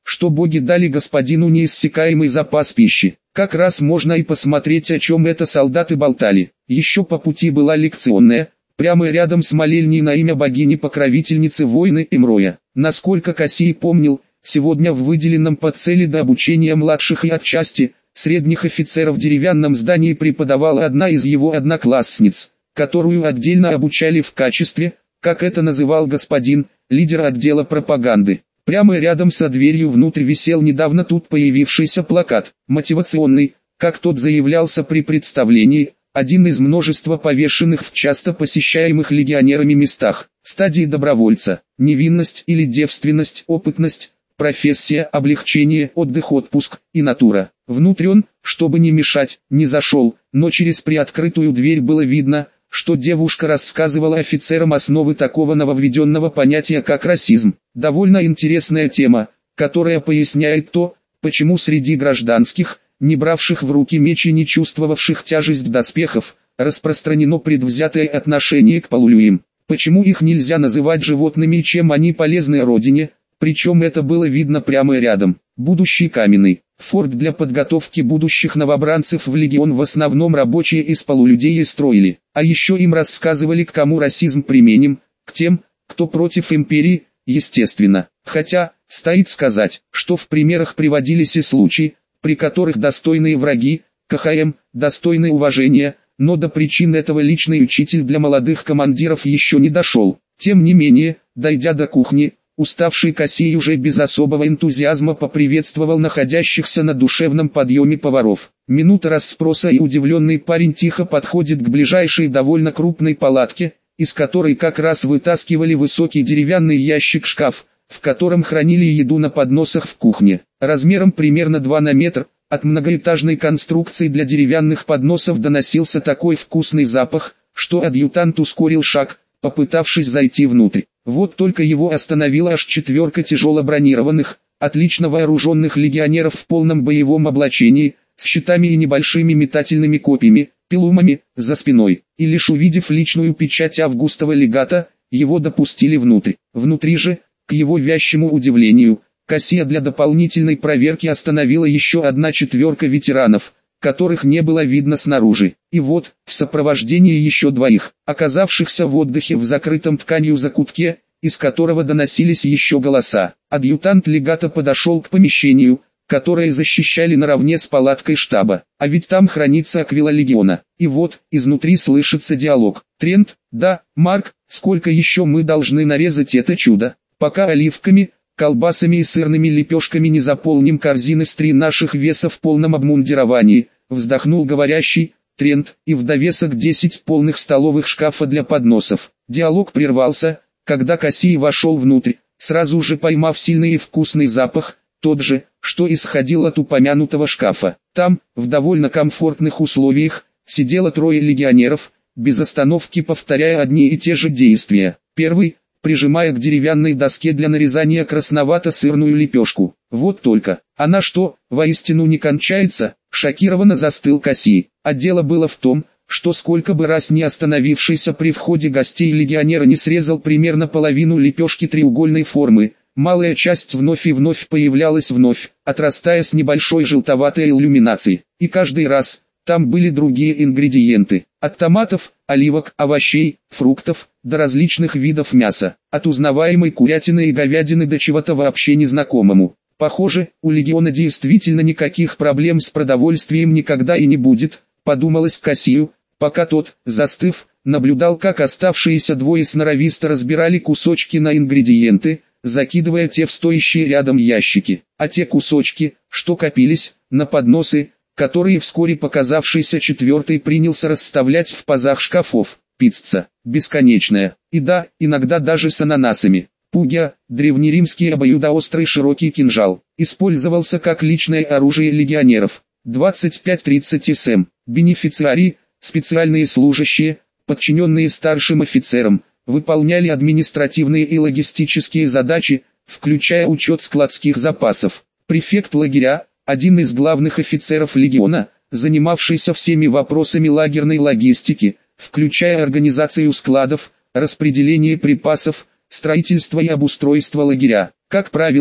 что боги дали господину неиссякаемый запас пищи. Как раз можно и посмотреть, о чем это солдаты болтали. Еще по пути была лекционная, прямо рядом с молельней на имя богини-покровительницы войны Имроя. Насколько Кассий помнил, сегодня в выделенном по цели до обучения младших и отчасти средних офицеров в деревянном здании преподавала одна из его одноклассниц, которую отдельно обучали в качестве, как это называл господин, лидера отдела пропаганды. Прямо рядом со дверью внутрь висел недавно тут появившийся плакат, мотивационный, как тот заявлялся при представлении, один из множества повешенных в часто посещаемых легионерами местах. Стадии добровольца, невинность или девственность, опытность, профессия, облегчение, отдых, отпуск и натура. Внутрь он, чтобы не мешать, не зашел, но через приоткрытую дверь было видно, что девушка рассказывала офицерам основы такого нововведенного понятия, как расизм. Довольно интересная тема, которая поясняет то, почему среди гражданских, не бравших в руки меч и не чувствовавших тяжесть доспехов, распространено предвзятое отношение к полулюям. Почему их нельзя называть животными и чем они полезны родине, причем это было видно прямо рядом. Будущий каменный форт для подготовки будущих новобранцев в легион в основном рабочие из полулюдей и строили. А еще им рассказывали, к кому расизм применим, к тем, кто против империи, естественно. Хотя, стоит сказать, что в примерах приводились и случаи, при которых достойные враги, КХМ, достойны уважения, но до причин этого личный учитель для молодых командиров еще не дошел. Тем не менее, дойдя до кухни, уставший Кассий уже без особого энтузиазма поприветствовал находящихся на душевном подъеме поваров. Минута расспроса, и удивленный парень тихо подходит к ближайшей довольно крупной палатке, из которой как раз вытаскивали высокий деревянный ящик-шкаф, в котором хранили еду на подносах в кухне. Размером примерно два на метр, от многоэтажной конструкции для деревянных подносов доносился такой вкусный запах, что адъютант ускорил шаг, попытавшись зайти внутрь. Вот только его остановила аж четверка тяжело бронированных, отлично вооруженных легионеров в полном боевом облачении, с щитами и небольшими метательными копьями, пилумами, за спиной. И лишь увидев личную печать августова легата, его допустили внутрь. Внутри же, к его вящему удивлению, Кассия для дополнительной проверки остановила еще одна четверка ветеранов, которых не было видно снаружи. И вот, в сопровождении еще двоих, оказавшихся в отдыхе в закрытом тканью закутке, из которого доносились еще голоса, адъютант легата подошел к помещению, которое защищали наравне с палаткой штаба. А ведь там хранится аквила легиона. И вот, изнутри слышится диалог. «Трент, да, Марк, сколько еще мы должны нарезать это чудо? Пока оливками, колбасами и сырными лепешками не заполним корзины с три наших веса в полном обмундировании», вздохнул говорящий, Трент, и в довесок десять полных столовых шкафа для подносов. Диалог прервался, когда Кассий вошел внутрь, сразу же поймав сильный и вкусный запах, тот же, что исходил от упомянутого шкафа. Там, в довольно комфортных условиях, сидело трое легионеров, без остановки повторяя одни и те же действия. Первый, прижимая к деревянной доске для нарезания красновато-сырную лепешку. Вот только, она что, воистину не кончается? Шокированно застыл Кассий. А дело было в том, что сколько бы раз не остановившийся при входе гостей легионера не срезал примерно половину лепешки треугольной формы, малая часть вновь и вновь появлялась вновь, отрастая с небольшой желтоватой иллюминацией. И каждый раз, там были другие ингредиенты. От томатов, оливок, овощей, фруктов, до различных видов мяса. От узнаваемой курятины и говядины до чего-то вообще незнакомому. Похоже, у легиона действительно никаких проблем с продовольствием никогда и не будет, подумалось Кассию, пока тот, застыв, наблюдал, как оставшиеся двое сноровисто разбирали кусочки на ингредиенты, закидывая те в стоящие рядом ящики. А те кусочки, что копились, на подносы, которые вскоре показавшийся четвертый принялся расставлять в пазах шкафов. Пицца, бесконечная, и да, иногда даже с ананасами. Пугия, древнеримский обоюдоострый широкий кинжал, использовался как личное оружие легионеров. двадцать пять тридцать см. Бенефициари, специальные служащие, подчиненные старшим офицерам, выполняли административные и логистические задачи, включая учет складских запасов. Префект лагеря, один из главных офицеров легиона, занимавшийся всеми вопросами лагерной логистики, включая организацию складов, распределение припасов, строительство и обустройство лагеря. Как правило,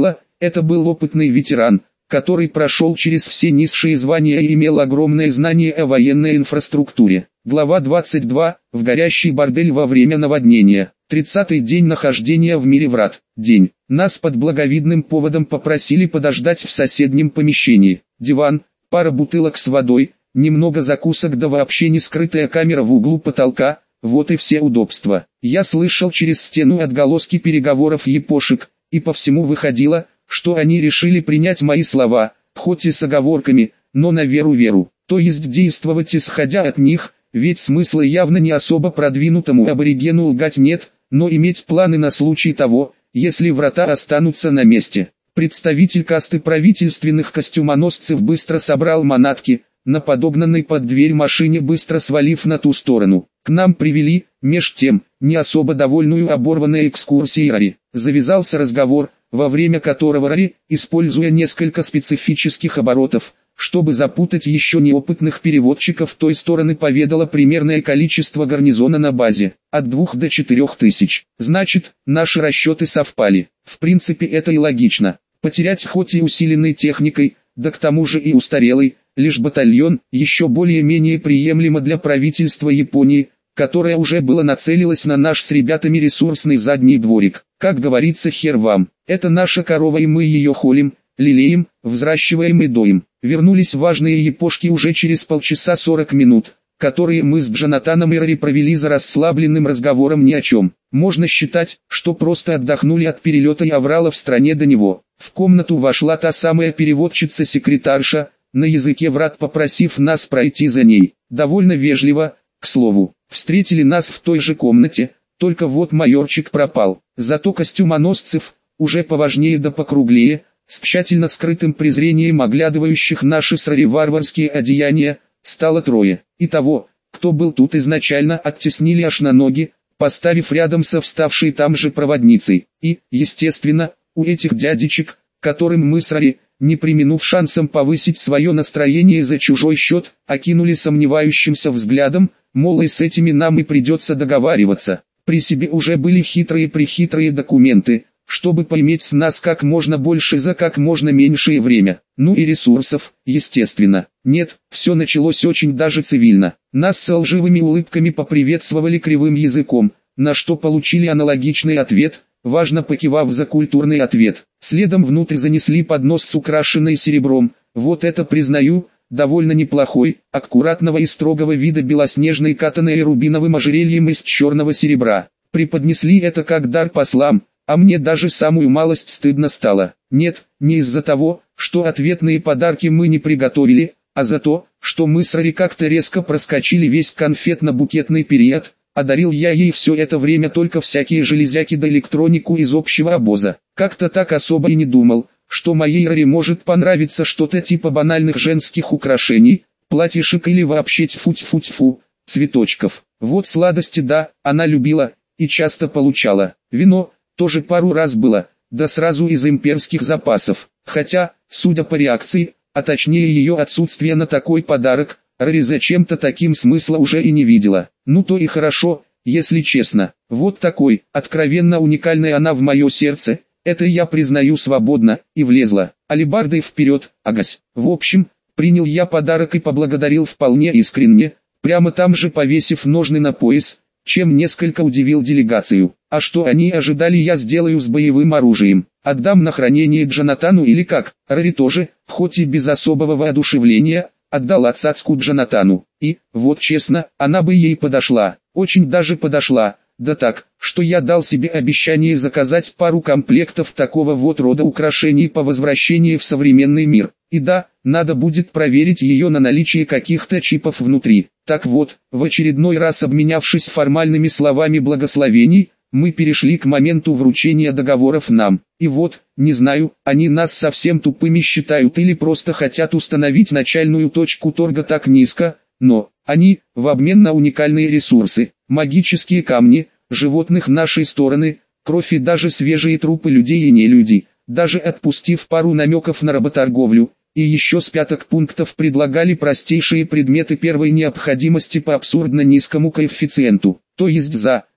Это был опытный ветеран, который прошел через все низшие звания и имел огромное знание о военной инфраструктуре. Глава двадцать два. В горящий бордель во время наводнения. тридцатый день нахождения в мире врат. День. Нас под благовидным поводом попросили подождать в соседнем помещении. Диван, пара бутылок с водой, немного закусок да вообще не скрытая камера в углу потолка. Вот и все удобства. Я слышал через стену отголоски переговоров япошек, и по всему выходило, что они решили принять мои слова, хоть и с оговорками, но на веру-веру, то есть действовать исходя от них, ведь смысла явно не особо продвинутому аборигену лгать нет, но иметь планы на случай того, если врата останутся на месте. Представитель касты правительственных костюмоносцев быстро собрал манатки, на подогнанной под дверь машине быстро свалив на ту сторону. К нам привели, меж тем, не особо довольную оборванной экскурсией Рари. Завязался разговор, во время которого Рари, используя несколько специфических оборотов, чтобы запутать еще неопытных переводчиков той стороны, поведала примерное количество гарнизона на базе, от двух до четырех тысяч. Значит, наши расчеты совпали. В принципе это и логично. Потерять хоть и усиленной техникой, да к тому же и устарелый, лишь батальон, еще более-менее приемлемо для правительства Японии, которое уже было нацелилось на наш с ребятами ресурсный задний дворик. Как говорится, хер вам, это наша корова и мы ее холим, лелеем, взращиваем и доим. Вернулись важные япошки уже через полчаса сорок минут, которые мы с Джонатаном и Рари провели за расслабленным разговором ни о чем. Можно считать, что просто отдохнули от перелета и аврала в стране до него. В комнату вошла та самая переводчица-секретарша, на языке врат попросив нас пройти за ней. Довольно вежливо, к слову. Встретили нас в той же комнате, только вот майорчик пропал. Зато костюмоносцев, уже поважнее да покруглее, с тщательно скрытым презрением оглядывающих наши с Рари варварские одеяния, стало трое. И того, кто был тут изначально, оттеснили аж на ноги, поставив рядом со вставшей там же проводницей. И, естественно, у этих дядечек, которым мы с Рари, не преминув шансом повысить свое настроение за чужой счет, окинули сомневающимся взглядом, мол и с этими нам и придется договариваться. При себе уже были хитрые-прихитрые документы, чтобы поиметь с нас как можно больше за как можно меньшее время. Ну и ресурсов, естественно. Нет, все началось очень даже цивильно. Нас с лживыми улыбками поприветствовали кривым языком, на что получили аналогичный ответ, важно покивав за культурный ответ. Следом внутрь занесли поднос с украшенной серебром, вот это признаю, довольно неплохой, аккуратного и строгого вида белоснежной катаной и рубиновым ожерельем из черного серебра. Преподнесли это как дар послам, а мне даже самую малость стыдно стало. Нет, не из-за того, что ответные подарки мы не приготовили, а за то, что мы с Рари как-то резко проскочили весь конфетно-букетный период. Одарил я ей все это время только всякие железяки да электронику из общего обоза. Как-то так особо и не думал, что моей Рари может понравиться что-то типа банальных женских украшений, платьишек или вообще тьфу-тьфу-тьфу, цветочков. Вот сладости да, она любила, и часто получала. Вино, тоже пару раз было, да сразу из имперских запасов. Хотя, судя по реакции, а точнее ее отсутствие на такой подарок, Рари зачем-то таким смысла уже и не видела. Ну то и хорошо, если честно. Вот такой, откровенно уникальной она в мое сердце, это я признаю свободно, и влезла. Алебардой вперед, агась. В общем, принял я подарок и поблагодарил вполне искренне, прямо там же повесив ножны на пояс, чем несколько удивил делегацию. А что они ожидали, я сделаю с боевым оружием. Отдам на хранение Джонатану или как? Рари тоже, хоть и без особого воодушевления, отдала цацку Джонатану. И, вот честно, она бы ей подошла, очень даже подошла. Да так, что я дал себе обещание заказать пару комплектов такого вот рода украшений по возвращении в современный мир. И да, надо будет проверить ее на наличие каких-то чипов внутри. Так вот, в очередной раз обменявшись формальными словами благословений, мы перешли к моменту вручения договоров нам. И вот, не знаю, они нас совсем тупыми считают или просто хотят установить начальную точку торга так низко, но они, в обмен на уникальные ресурсы, магические камни, животных нашей стороны, кровь и даже свежие трупы людей и нелюдей, даже отпустив пару намеков на работорговлю, и еще с пяток пунктов предлагали простейшие предметы первой необходимости по абсурдно низкому коэффициенту, то есть за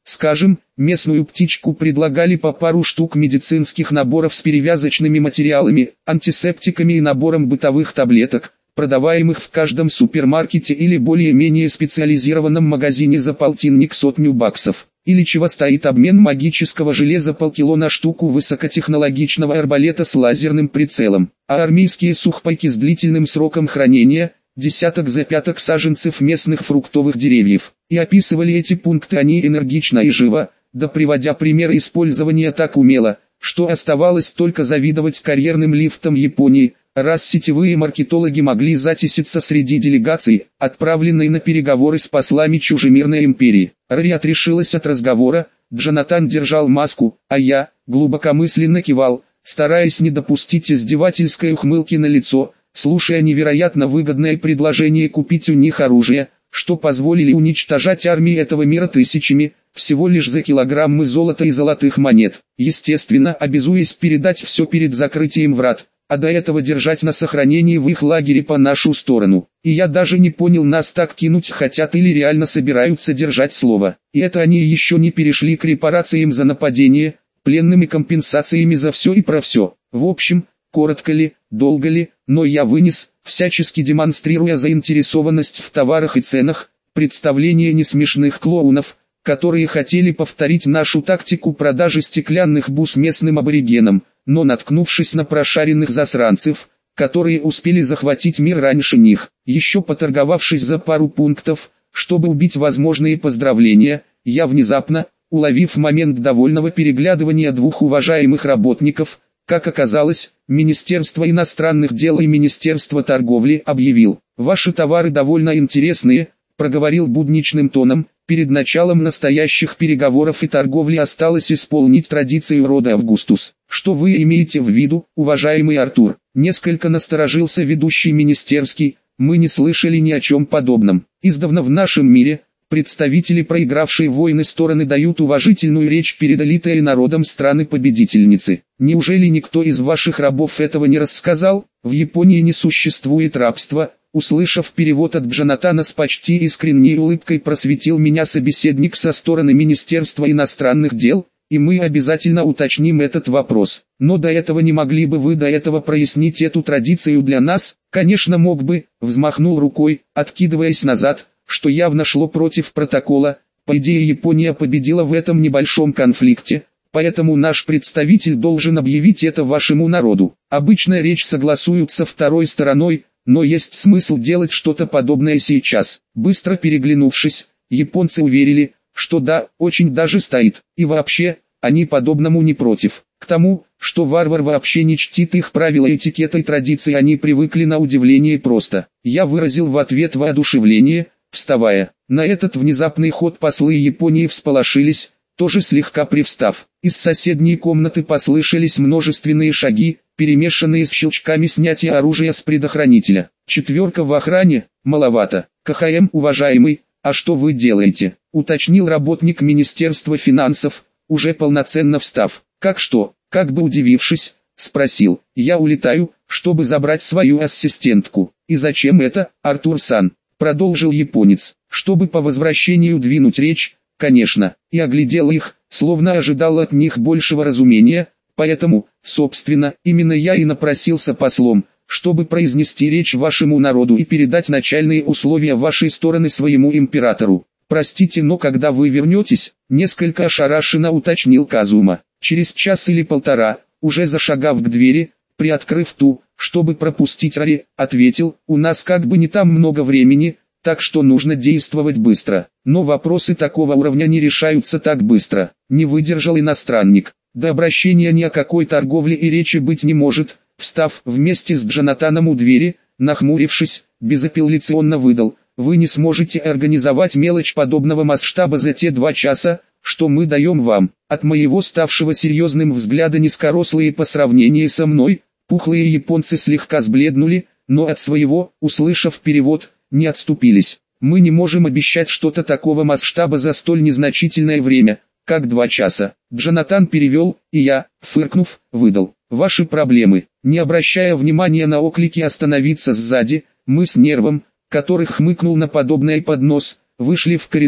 Скажем, местную птичку предлагали по пару штук медицинских наборов с перевязочными материалами, антисептиками и набором бытовых таблеток, продаваемых в каждом супермаркете или более-менее специализированном магазине за полтинник сотню баксов. Или чего стоит обмен магического железа полкило на штуку высокотехнологичного арбалета с лазерным прицелом, а армейские сухпайки с длительным сроком хранения, десяток за пяток саженцев местных фруктовых деревьев. И описывали эти пункты они энергично и живо, да приводя примеры использования так умело, что оставалось только завидовать карьерным лифтам Японии, раз сетевые маркетологи могли затеситься среди делегаций, отправленной на переговоры с послами чужемирной империи. Рари отрешилась от разговора, Джонатан держал маску, а я, глубокомысленно кивал, стараясь не допустить издевательской ухмылки на лицо, слушая невероятно выгодное предложение купить у них оружие, что позволили уничтожать армии этого мира тысячами, всего лишь за килограммы золота и золотых монет, естественно обязуясь передать все перед закрытием врат, а до этого держать на сохранении в их лагере по нашу сторону. И я даже не понял, нас так кинуть хотят или реально собираются держать слово. И это они еще не перешли к репарациям за нападение, пленным и компенсациями за все и про все. В общем, коротко ли, долго ли, но я вынес, всячески демонстрируя заинтересованность в товарах и ценах, представление несмешных клоунов, которые хотели повторить нашу тактику продажи стеклянных бус местным аборигенам, но наткнувшись на прошаренных засранцев, которые успели захватить мир раньше них, еще поторговавшись за пару пунктов, чтобы убить возможные поздравления, я внезапно, уловив момент довольного переглядывания двух уважаемых работников, как оказалось, Министерство иностранных дел и Министерство торговли, объявил: «Ваши товары довольно интересные», проговорил будничным тоном, «перед началом настоящих переговоров и торговли осталось исполнить традицию рода Августус». «Что вы имеете в виду, уважаемый Артур?» Несколько насторожился ведущий министерский, «мы не слышали ни о чем подобном. Издавна в нашем мире представители проигравшей войны стороны дают уважительную речь перед элитой и народом страны-победительницы. Неужели никто из ваших рабов этого не рассказал? В Японии не существует рабства». Услышав перевод от Джонатана с почти искренней улыбкой, просветил меня собеседник со стороны Министерства иностранных дел, и мы обязательно уточним этот вопрос. Но до этого не могли бы вы до этого прояснить эту традицию для нас? Конечно мог бы, взмахнул рукой, откидываясь назад, что явно шло против протокола. По идее Япония победила в этом небольшом конфликте, поэтому наш представитель должен объявить это вашему народу. Обычно речь согласуются второй стороной, но есть смысл делать что-то подобное сейчас. Быстро переглянувшись, японцы уверили, что да, очень даже стоит. И вообще, они подобному не против. К тому, что варвар вообще не чтит их правила этикета и традиций, они привыкли на удивление просто. Я выразил в ответ воодушевление, вставая. На этот внезапный ход послы Японии всполошились, тоже слегка привстав. Из соседней комнаты послышались множественные шаги, перемешанные с щелчками снятия оружия с предохранителя. Четверка в охране, маловато. КХМ, уважаемый, а что вы делаете? Уточнил работник Министерства финансов, уже полноценно встав. Как что? Как бы удивившись, спросил. Я улетаю, чтобы забрать свою ассистентку. И зачем это, Артур-сан? Продолжил японец. Чтобы по возвращению двинуть речь, конечно. И оглядел их, словно ожидал от них большего разумения. Поэтому, собственно, именно я и напросился послом, чтобы произнести речь вашему народу и передать начальные условия вашей стороны своему императору. Простите, но когда вы вернетесь, несколько ошарашенно уточнил Казума. Через час или полтора, уже зашагав к двери, приоткрыв ту, чтобы пропустить Рари, ответил: у нас как бы не там много времени, так что нужно действовать быстро. Но вопросы такого уровня не решаются так быстро. Не выдержал иностранник. До обращения ни о какой торговле и речи быть не может. Встав вместе с Джонатаном у двери, нахмурившись, безапелляционно выдал: вы не сможете организовать мелочь подобного масштаба за те два часа, что мы даем вам. От моего ставшего серьезным взгляда низкорослые по сравнению со мной, пухлые японцы слегка сбледнули, но от своего, услышав перевод, не отступились. Мы не можем обещать что-то такого масштаба за столь незначительное время, как два часа. Джонатан перевел, и я, фыркнув, выдал: ваши проблемы. Не обращая внимания на оклики остановиться сзади, мы с Нервом, который хмыкнул на подобное под нос, вышли в коридор,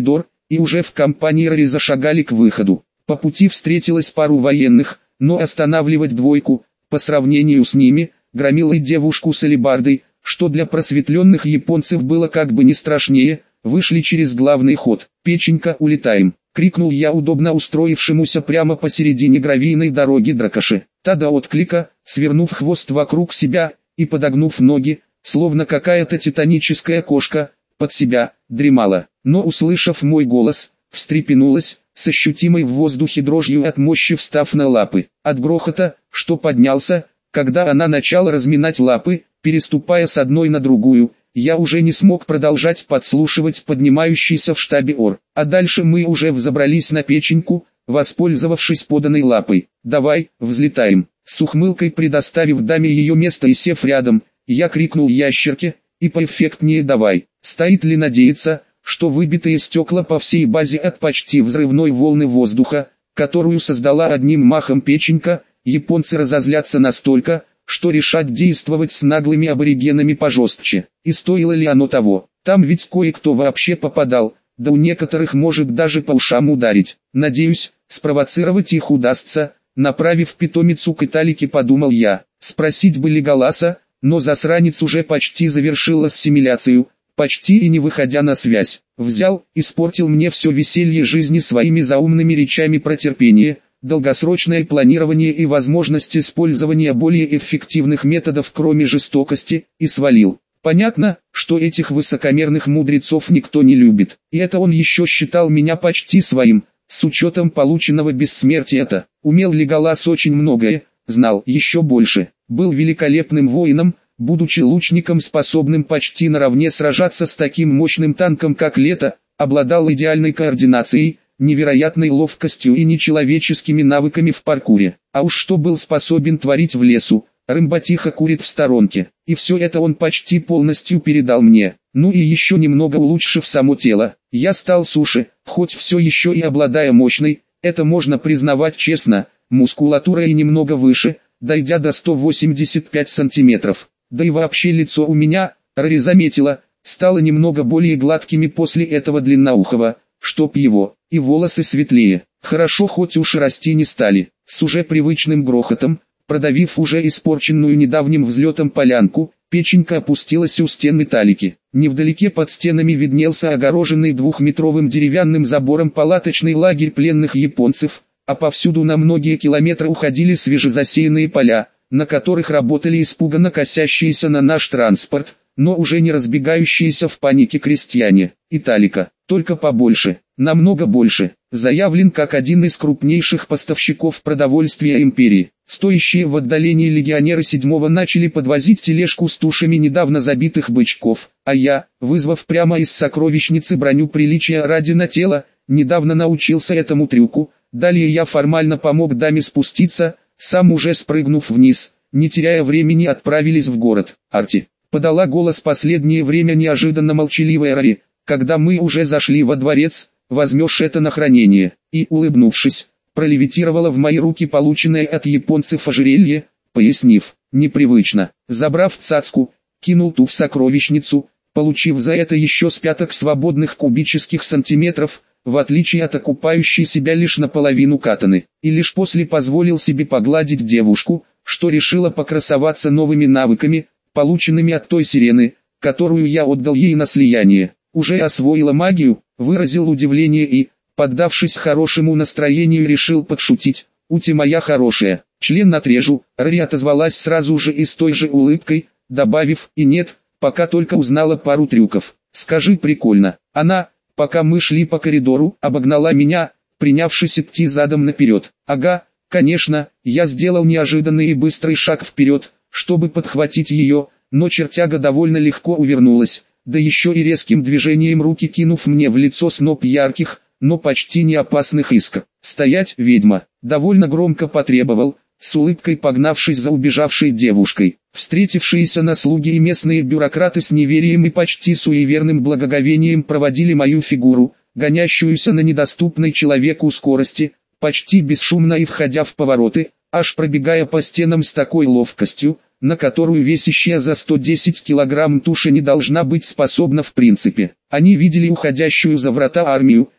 и уже в компании Рори зашагали к выходу. По пути встретилась пару военных, но останавливать двойку, по сравнению с ними, громила и девушку с алебардой, что для просветленных японцев было как бы не страшнее, вышли через главный ход. «Печенька, улетаем!» — крикнул я удобно устроившемуся прямо посередине гравийной дороги дракоши. Та до отклика, свернув хвост вокруг себя и подогнув ноги, словно какая-то титаническая кошка, под себя, дремала. Но услышав мой голос, встрепенулась, с ощутимой в воздухе дрожью от мощи встав на лапы. От грохота, что поднялся, когда она начала разминать лапы, переступая с одной на другую, я уже не смог продолжать подслушивать поднимающийся в штабе ор. А дальше мы уже взобрались на печеньку, воспользовавшись поданной лапой. «Давай, взлетаем!» С ухмылкой предоставив даме ее место и сев рядом, я крикнул ящерке, и поэффектнее «давай». Стоит ли надеяться, что выбитые стекла по всей базе от почти взрывной волны воздуха, которую создала одним махом печенька, японцы разозлятся настолько, что решат действовать с наглыми аборигенами пожестче. И стоило ли оно того? Там ведь кое-кто вообще попадал, да у некоторых может даже по ушам ударить. Надеюсь, спровоцировать их удастся, направив питомицу к Италике, подумал я. Спросить бы Леголаса, но засранец уже почти завершил ассимиляцию, почти и не выходя на связь. Взял, испортил мне все веселье жизни своими заумными речами про терпение, долгосрочное планирование и возможность использования более эффективных методов кроме жестокости, и свалил. Понятно, что этих высокомерных мудрецов никто не любит, и это он еще считал меня почти своим, с учетом полученного бессмертия-то. Умел Леголас очень многое, знал еще больше, был великолепным воином, будучи лучником, способным почти наравне сражаться с таким мощным танком как Лето, обладал идеальной координацией, невероятной ловкостью и нечеловеческими навыками в паркуре. А уж что был способен творить в лесу, Рэмбо тихо курит в сторонке. И все это он почти полностью передал мне. Ну и еще немного улучшив само тело, я стал суше, хоть все еще и обладая мощной, это можно признавать честно, мускулатурой немного выше, дойдя до ста восьмидесяти пяти сантиметров. Да и вообще лицо у меня, Рори заметила, стало немного более гладкими после этого длинноухого, чтоб его, и волосы светлее. Хорошо, хоть уши расти не стали. С уже привычным грохотом, продавив уже испорченную недавним взлетом полянку, печенька опустилась у стены Италики. Невдалеке под стенами виднелся огороженный двухметровым деревянным забором палаточный лагерь пленных японцев, а повсюду на многие километры уходили свежезасеянные поля, на которых работали испуганно косящиеся на наш транспорт, но уже не разбегающиеся в панике крестьяне. Италика, только побольше, намного больше, заявлен как один из крупнейших поставщиков продовольствия империи. Стоящие в отдалении легионеры седьмого начали подвозить тележку с тушами недавно забитых бычков, а я, вызвав прямо из сокровищницы броню приличия ради на тело, недавно научился этому трюку. Далее я формально помог даме спуститься, сам уже спрыгнув вниз, не теряя времени отправились в город. «Арти», — подала голос последнее время неожиданно молчаливая Рори, когда мы уже зашли во дворец, «возьмешь это на хранение», и, улыбнувшись, пролевитировала в мои руки полученное от японцев ожерелье, пояснив, непривычно. Забрав цацку, кинул ту в сокровищницу, получив за это еще с пяток свободных кубических сантиметров, в отличие от окупающей себя лишь наполовину катаны, и лишь после позволил себе погладить девушку, что решила покрасоваться новыми навыками, полученными от той сирены, которую я отдал ей на слияние. Уже освоила магию, выразил удивление и, поддавшись хорошему настроению, решил подшутить. «Ути моя хорошая, член отрежу», Рори отозвалась сразу же и с той же улыбкой, добавив, «и нет, пока только узнала пару трюков». «Скажи, прикольно». Она, пока мы шли по коридору, обогнала меня, принявшись идти задом наперед. «Ага, конечно», я сделал неожиданный и быстрый шаг вперед, чтобы подхватить ее, но чертяга довольно легко увернулась, да еще и резким движением руки кинув мне в лицо сноп ярких, но почти не опасных искр. «Стоять, ведьма!» довольно громко потребовал, с улыбкой погнавшись за убежавшей девушкой. Встретившиеся на слуги и местные бюрократы с неверием и почти суеверным благоговением проводили мою фигуру, гонящуюся на недоступной человеку скорости, почти бесшумно и входя в повороты, аж пробегая по стенам с такой ловкостью, на которую весящая за сто десять килограмм туша не должна быть способна в принципе. Они видели уходящую за врата армию,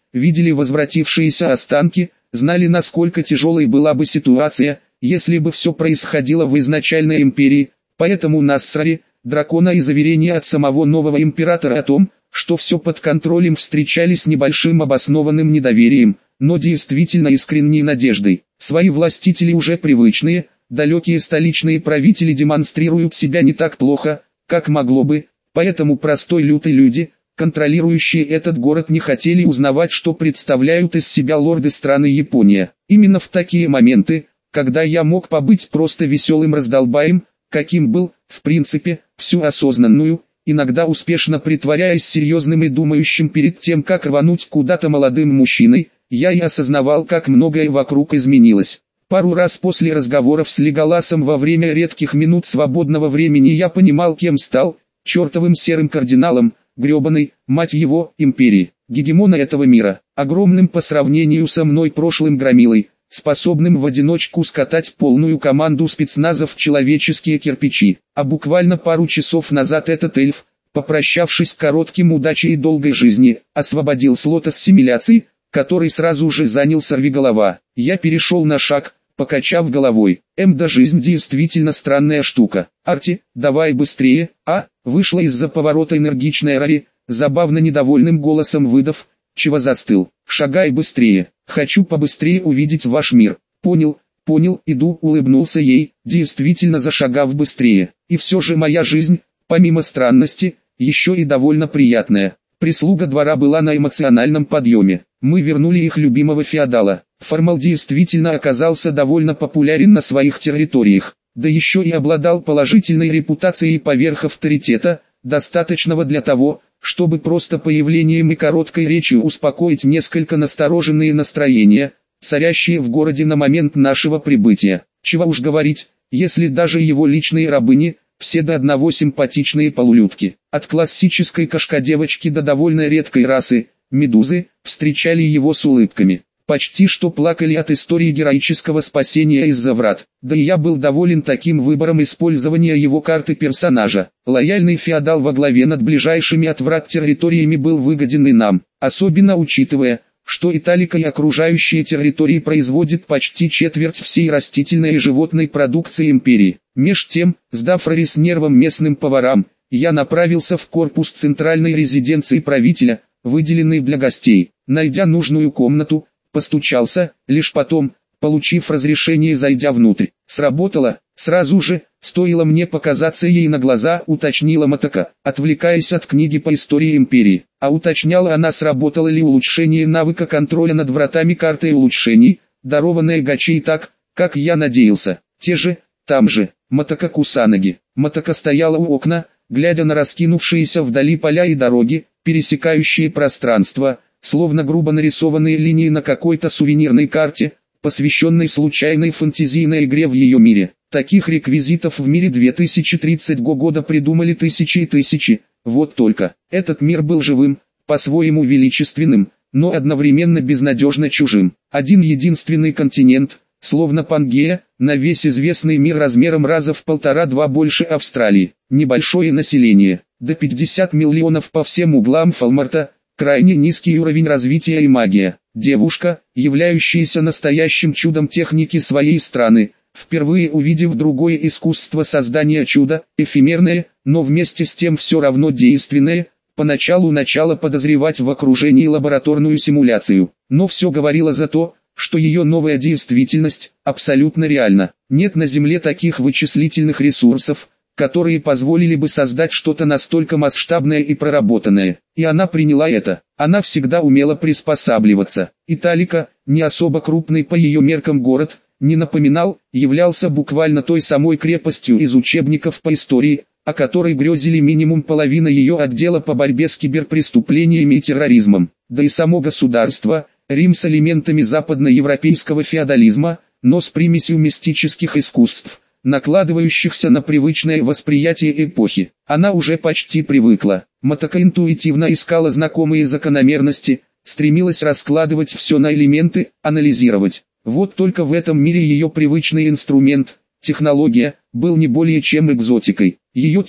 видели возвратившиеся останки, знали, насколько тяжелой была бы ситуация, если бы все происходило в изначальной империи, поэтому Нассари, дракона и заверения от самого нового императора о том, что все под контролем, встречали с небольшим обоснованным недоверием, но действительно искренней надеждой. Свои властители уже привычные, далекие столичные правители демонстрируют себя не так плохо, как могло бы, поэтому простой лютой люди, контролирующие этот город, не хотели узнавать, что представляют из себя лорды страны Япония. Именно в такие моменты, когда я мог побыть просто веселым раздолбаем, каким был, в принципе, всю осознанную, иногда успешно притворяясь серьезным и думающим перед тем, как рвануть куда-то молодым мужчиной, я и осознавал, как многое вокруг изменилось. Пару раз после разговоров с Леголасом во время редких минут свободного времени я понимал, кем стал, чертовым серым кардиналом, гребаной, мать его, империи, гегемона этого мира, огромным по сравнению со мной прошлым громилой, способным в одиночку скатать полную команду спецназа в человеческие кирпичи. А буквально пару часов назад этот эльф, попрощавшись с коротким удачи и долгой жизни, освободил слот ассимиляции, который сразу же занял сорвиголова. Я перешел на шаг, покачав головой. Эм да жизнь действительно странная штука. Арти, давай быстрее, а? Вышла из-за поворота энергичная Рари, забавно недовольным голосом выдав, чего застыл. Шагай быстрее, хочу побыстрее увидеть ваш мир. Понял, понял, иду, улыбнулся ей, действительно зашагав быстрее. И все же моя жизнь, помимо странности, еще и довольно приятная. Прислуга двора была на эмоциональном подъеме. Мы вернули их любимого феодала. Формал действительно оказался довольно популярен на своих территориях, да еще и обладал положительной репутацией поверх авторитета, достаточного для того, чтобы просто появлением и короткой речью успокоить несколько настороженные настроения, царящие в городе на момент нашего прибытия. Чего уж говорить, если даже его личные рабыни, все до одного симпатичные полулюдки, от классической кошка-девочки до довольно редкой расы, медузы, встречали его с улыбками. Почти что плакали от истории героического спасения из-за врат. Да и я был доволен таким выбором использования его карты персонажа. Лояльный феодал во главе над ближайшими от врат территориями был выгоден и нам, особенно учитывая, что Италика и окружающие территории производит почти четверть всей растительной и животной продукции империи. Меж тем, сдав Рари с нервом местным поварам, я направился в корпус центральной резиденции правителя, выделенный для гостей. Найдя нужную комнату, постучался, лишь потом, получив разрешение, зайдя внутрь. Сработало, сразу же, стоило мне показаться ей на глаза, уточнила Мотока, отвлекаясь от книги по истории империи. А уточняла она, сработало ли улучшение навыка контроля над вратами картой улучшений, дарованное Гачей так, как я надеялся. Те же, там же, Мотока Кусанаги. Мотока стояла у окна, глядя на раскинувшиеся вдали поля и дороги, пересекающие пространство, словно грубо нарисованные линии на какой-то сувенирной карте, посвященной случайной фэнтезийной игре в ее мире. Таких реквизитов в мире две тысячи тридцатого года придумали тысячи и тысячи, вот только, этот мир был живым, по-своему величественным, но одновременно безнадежно чужим. Один единственный континент, словно Пангея, на весь известный мир размером раза в полтора-два больше Австралии. Небольшое население, до пятидесяти миллионов по всем углам Фалмарта. Крайне низкий уровень развития и магия. Девушка, являющаяся настоящим чудом техники своей страны, впервые увидев другое искусство создания чуда, эфемерное, но вместе с тем все равно действенное, поначалу начала подозревать в окружении лабораторную симуляцию. Но все говорило за то, что ее новая действительность абсолютно реальна. Нет на Земле таких вычислительных ресурсов, которые позволили бы создать что-то настолько масштабное и проработанное. И она приняла это. Она всегда умела приспосабливаться. Италика, не особо крупный по ее меркам город, не напоминал, являлся буквально той самой крепостью из учебников по истории, о которой грезили минимум половина ее отдела по борьбе с киберпреступлениями и терроризмом. Да и само государство, Рим с элементами западноевропейского феодализма, но с примесью мистических искусств, накладывающихся на привычное восприятие эпохи. Она уже почти привыкла. Мотока интуитивно искала знакомые закономерности, стремилась раскладывать все на элементы, анализировать. Вот только в этом мире ее привычный инструмент, технология, был не более чем экзотикой. Ее тело,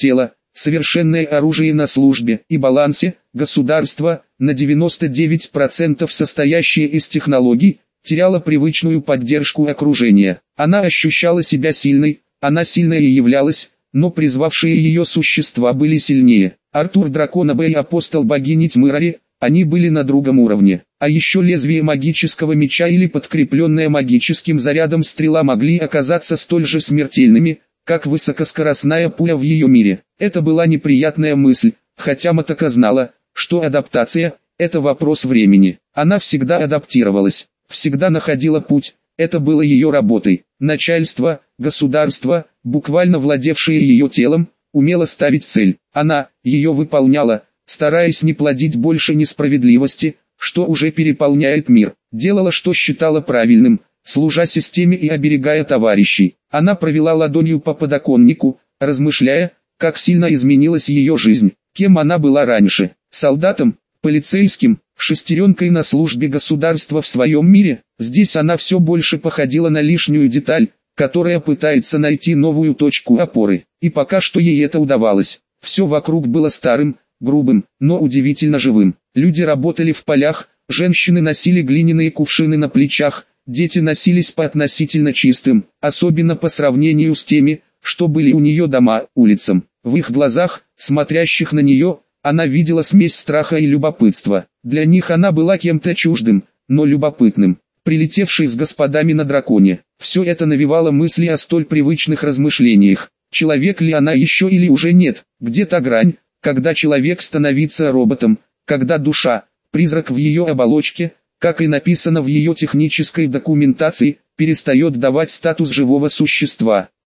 совершенное оружие на службе и балансе, государство, на девяносто девять процентов состоящее из технологий, теряло привычную поддержку окружения. Она ощущала себя сильной, она сильной и являлась, но призвавшие ее существа были сильнее. Артур Дракона Б и апостол богини тьмы Рари, они были на другом уровне. А еще лезвие магического меча или подкрепленная магическим зарядом стрела могли оказаться столь же смертельными, как высокоскоростная пуля в ее мире. Это была неприятная мысль, хотя Мотока знала, что адаптация – это вопрос времени. Она всегда адаптировалась, всегда находила путь, это было ее работой. Начальство, государство, буквально владевшее ее телом, умело ставить цель. Она ее выполняла, стараясь не плодить больше несправедливости, что уже переполняет мир. Делала, что считала правильным, служа системе и оберегая товарищей. Она провела ладонью по подоконнику, размышляя, как сильно изменилась ее жизнь. Кем она была раньше? Солдатом, полицейским, шестеренкой на службе государства в своем мире? Здесь она все больше походила на лишнюю деталь, которая пытается найти новую точку опоры. И пока что ей это удавалось. Все вокруг было старым, грубым, но удивительно живым. Люди работали в полях, женщины носили глиняные кувшины на плечах, дети носились по относительно чистым, особенно по сравнению с теми, что были у нее дома, улицам. В их глазах, смотрящих на нее, она видела смесь страха и любопытства. Для них она была кем-то чуждым, но любопытным, прилетевшей с господами на драконе. Все это навевало мысли о столь привычных размышлениях. Человек ли она еще или уже нет? Где та грань, когда человек становится роботом, когда душа, призрак в ее оболочке, как и написано в ее технической документации, перестает давать статус живого существа.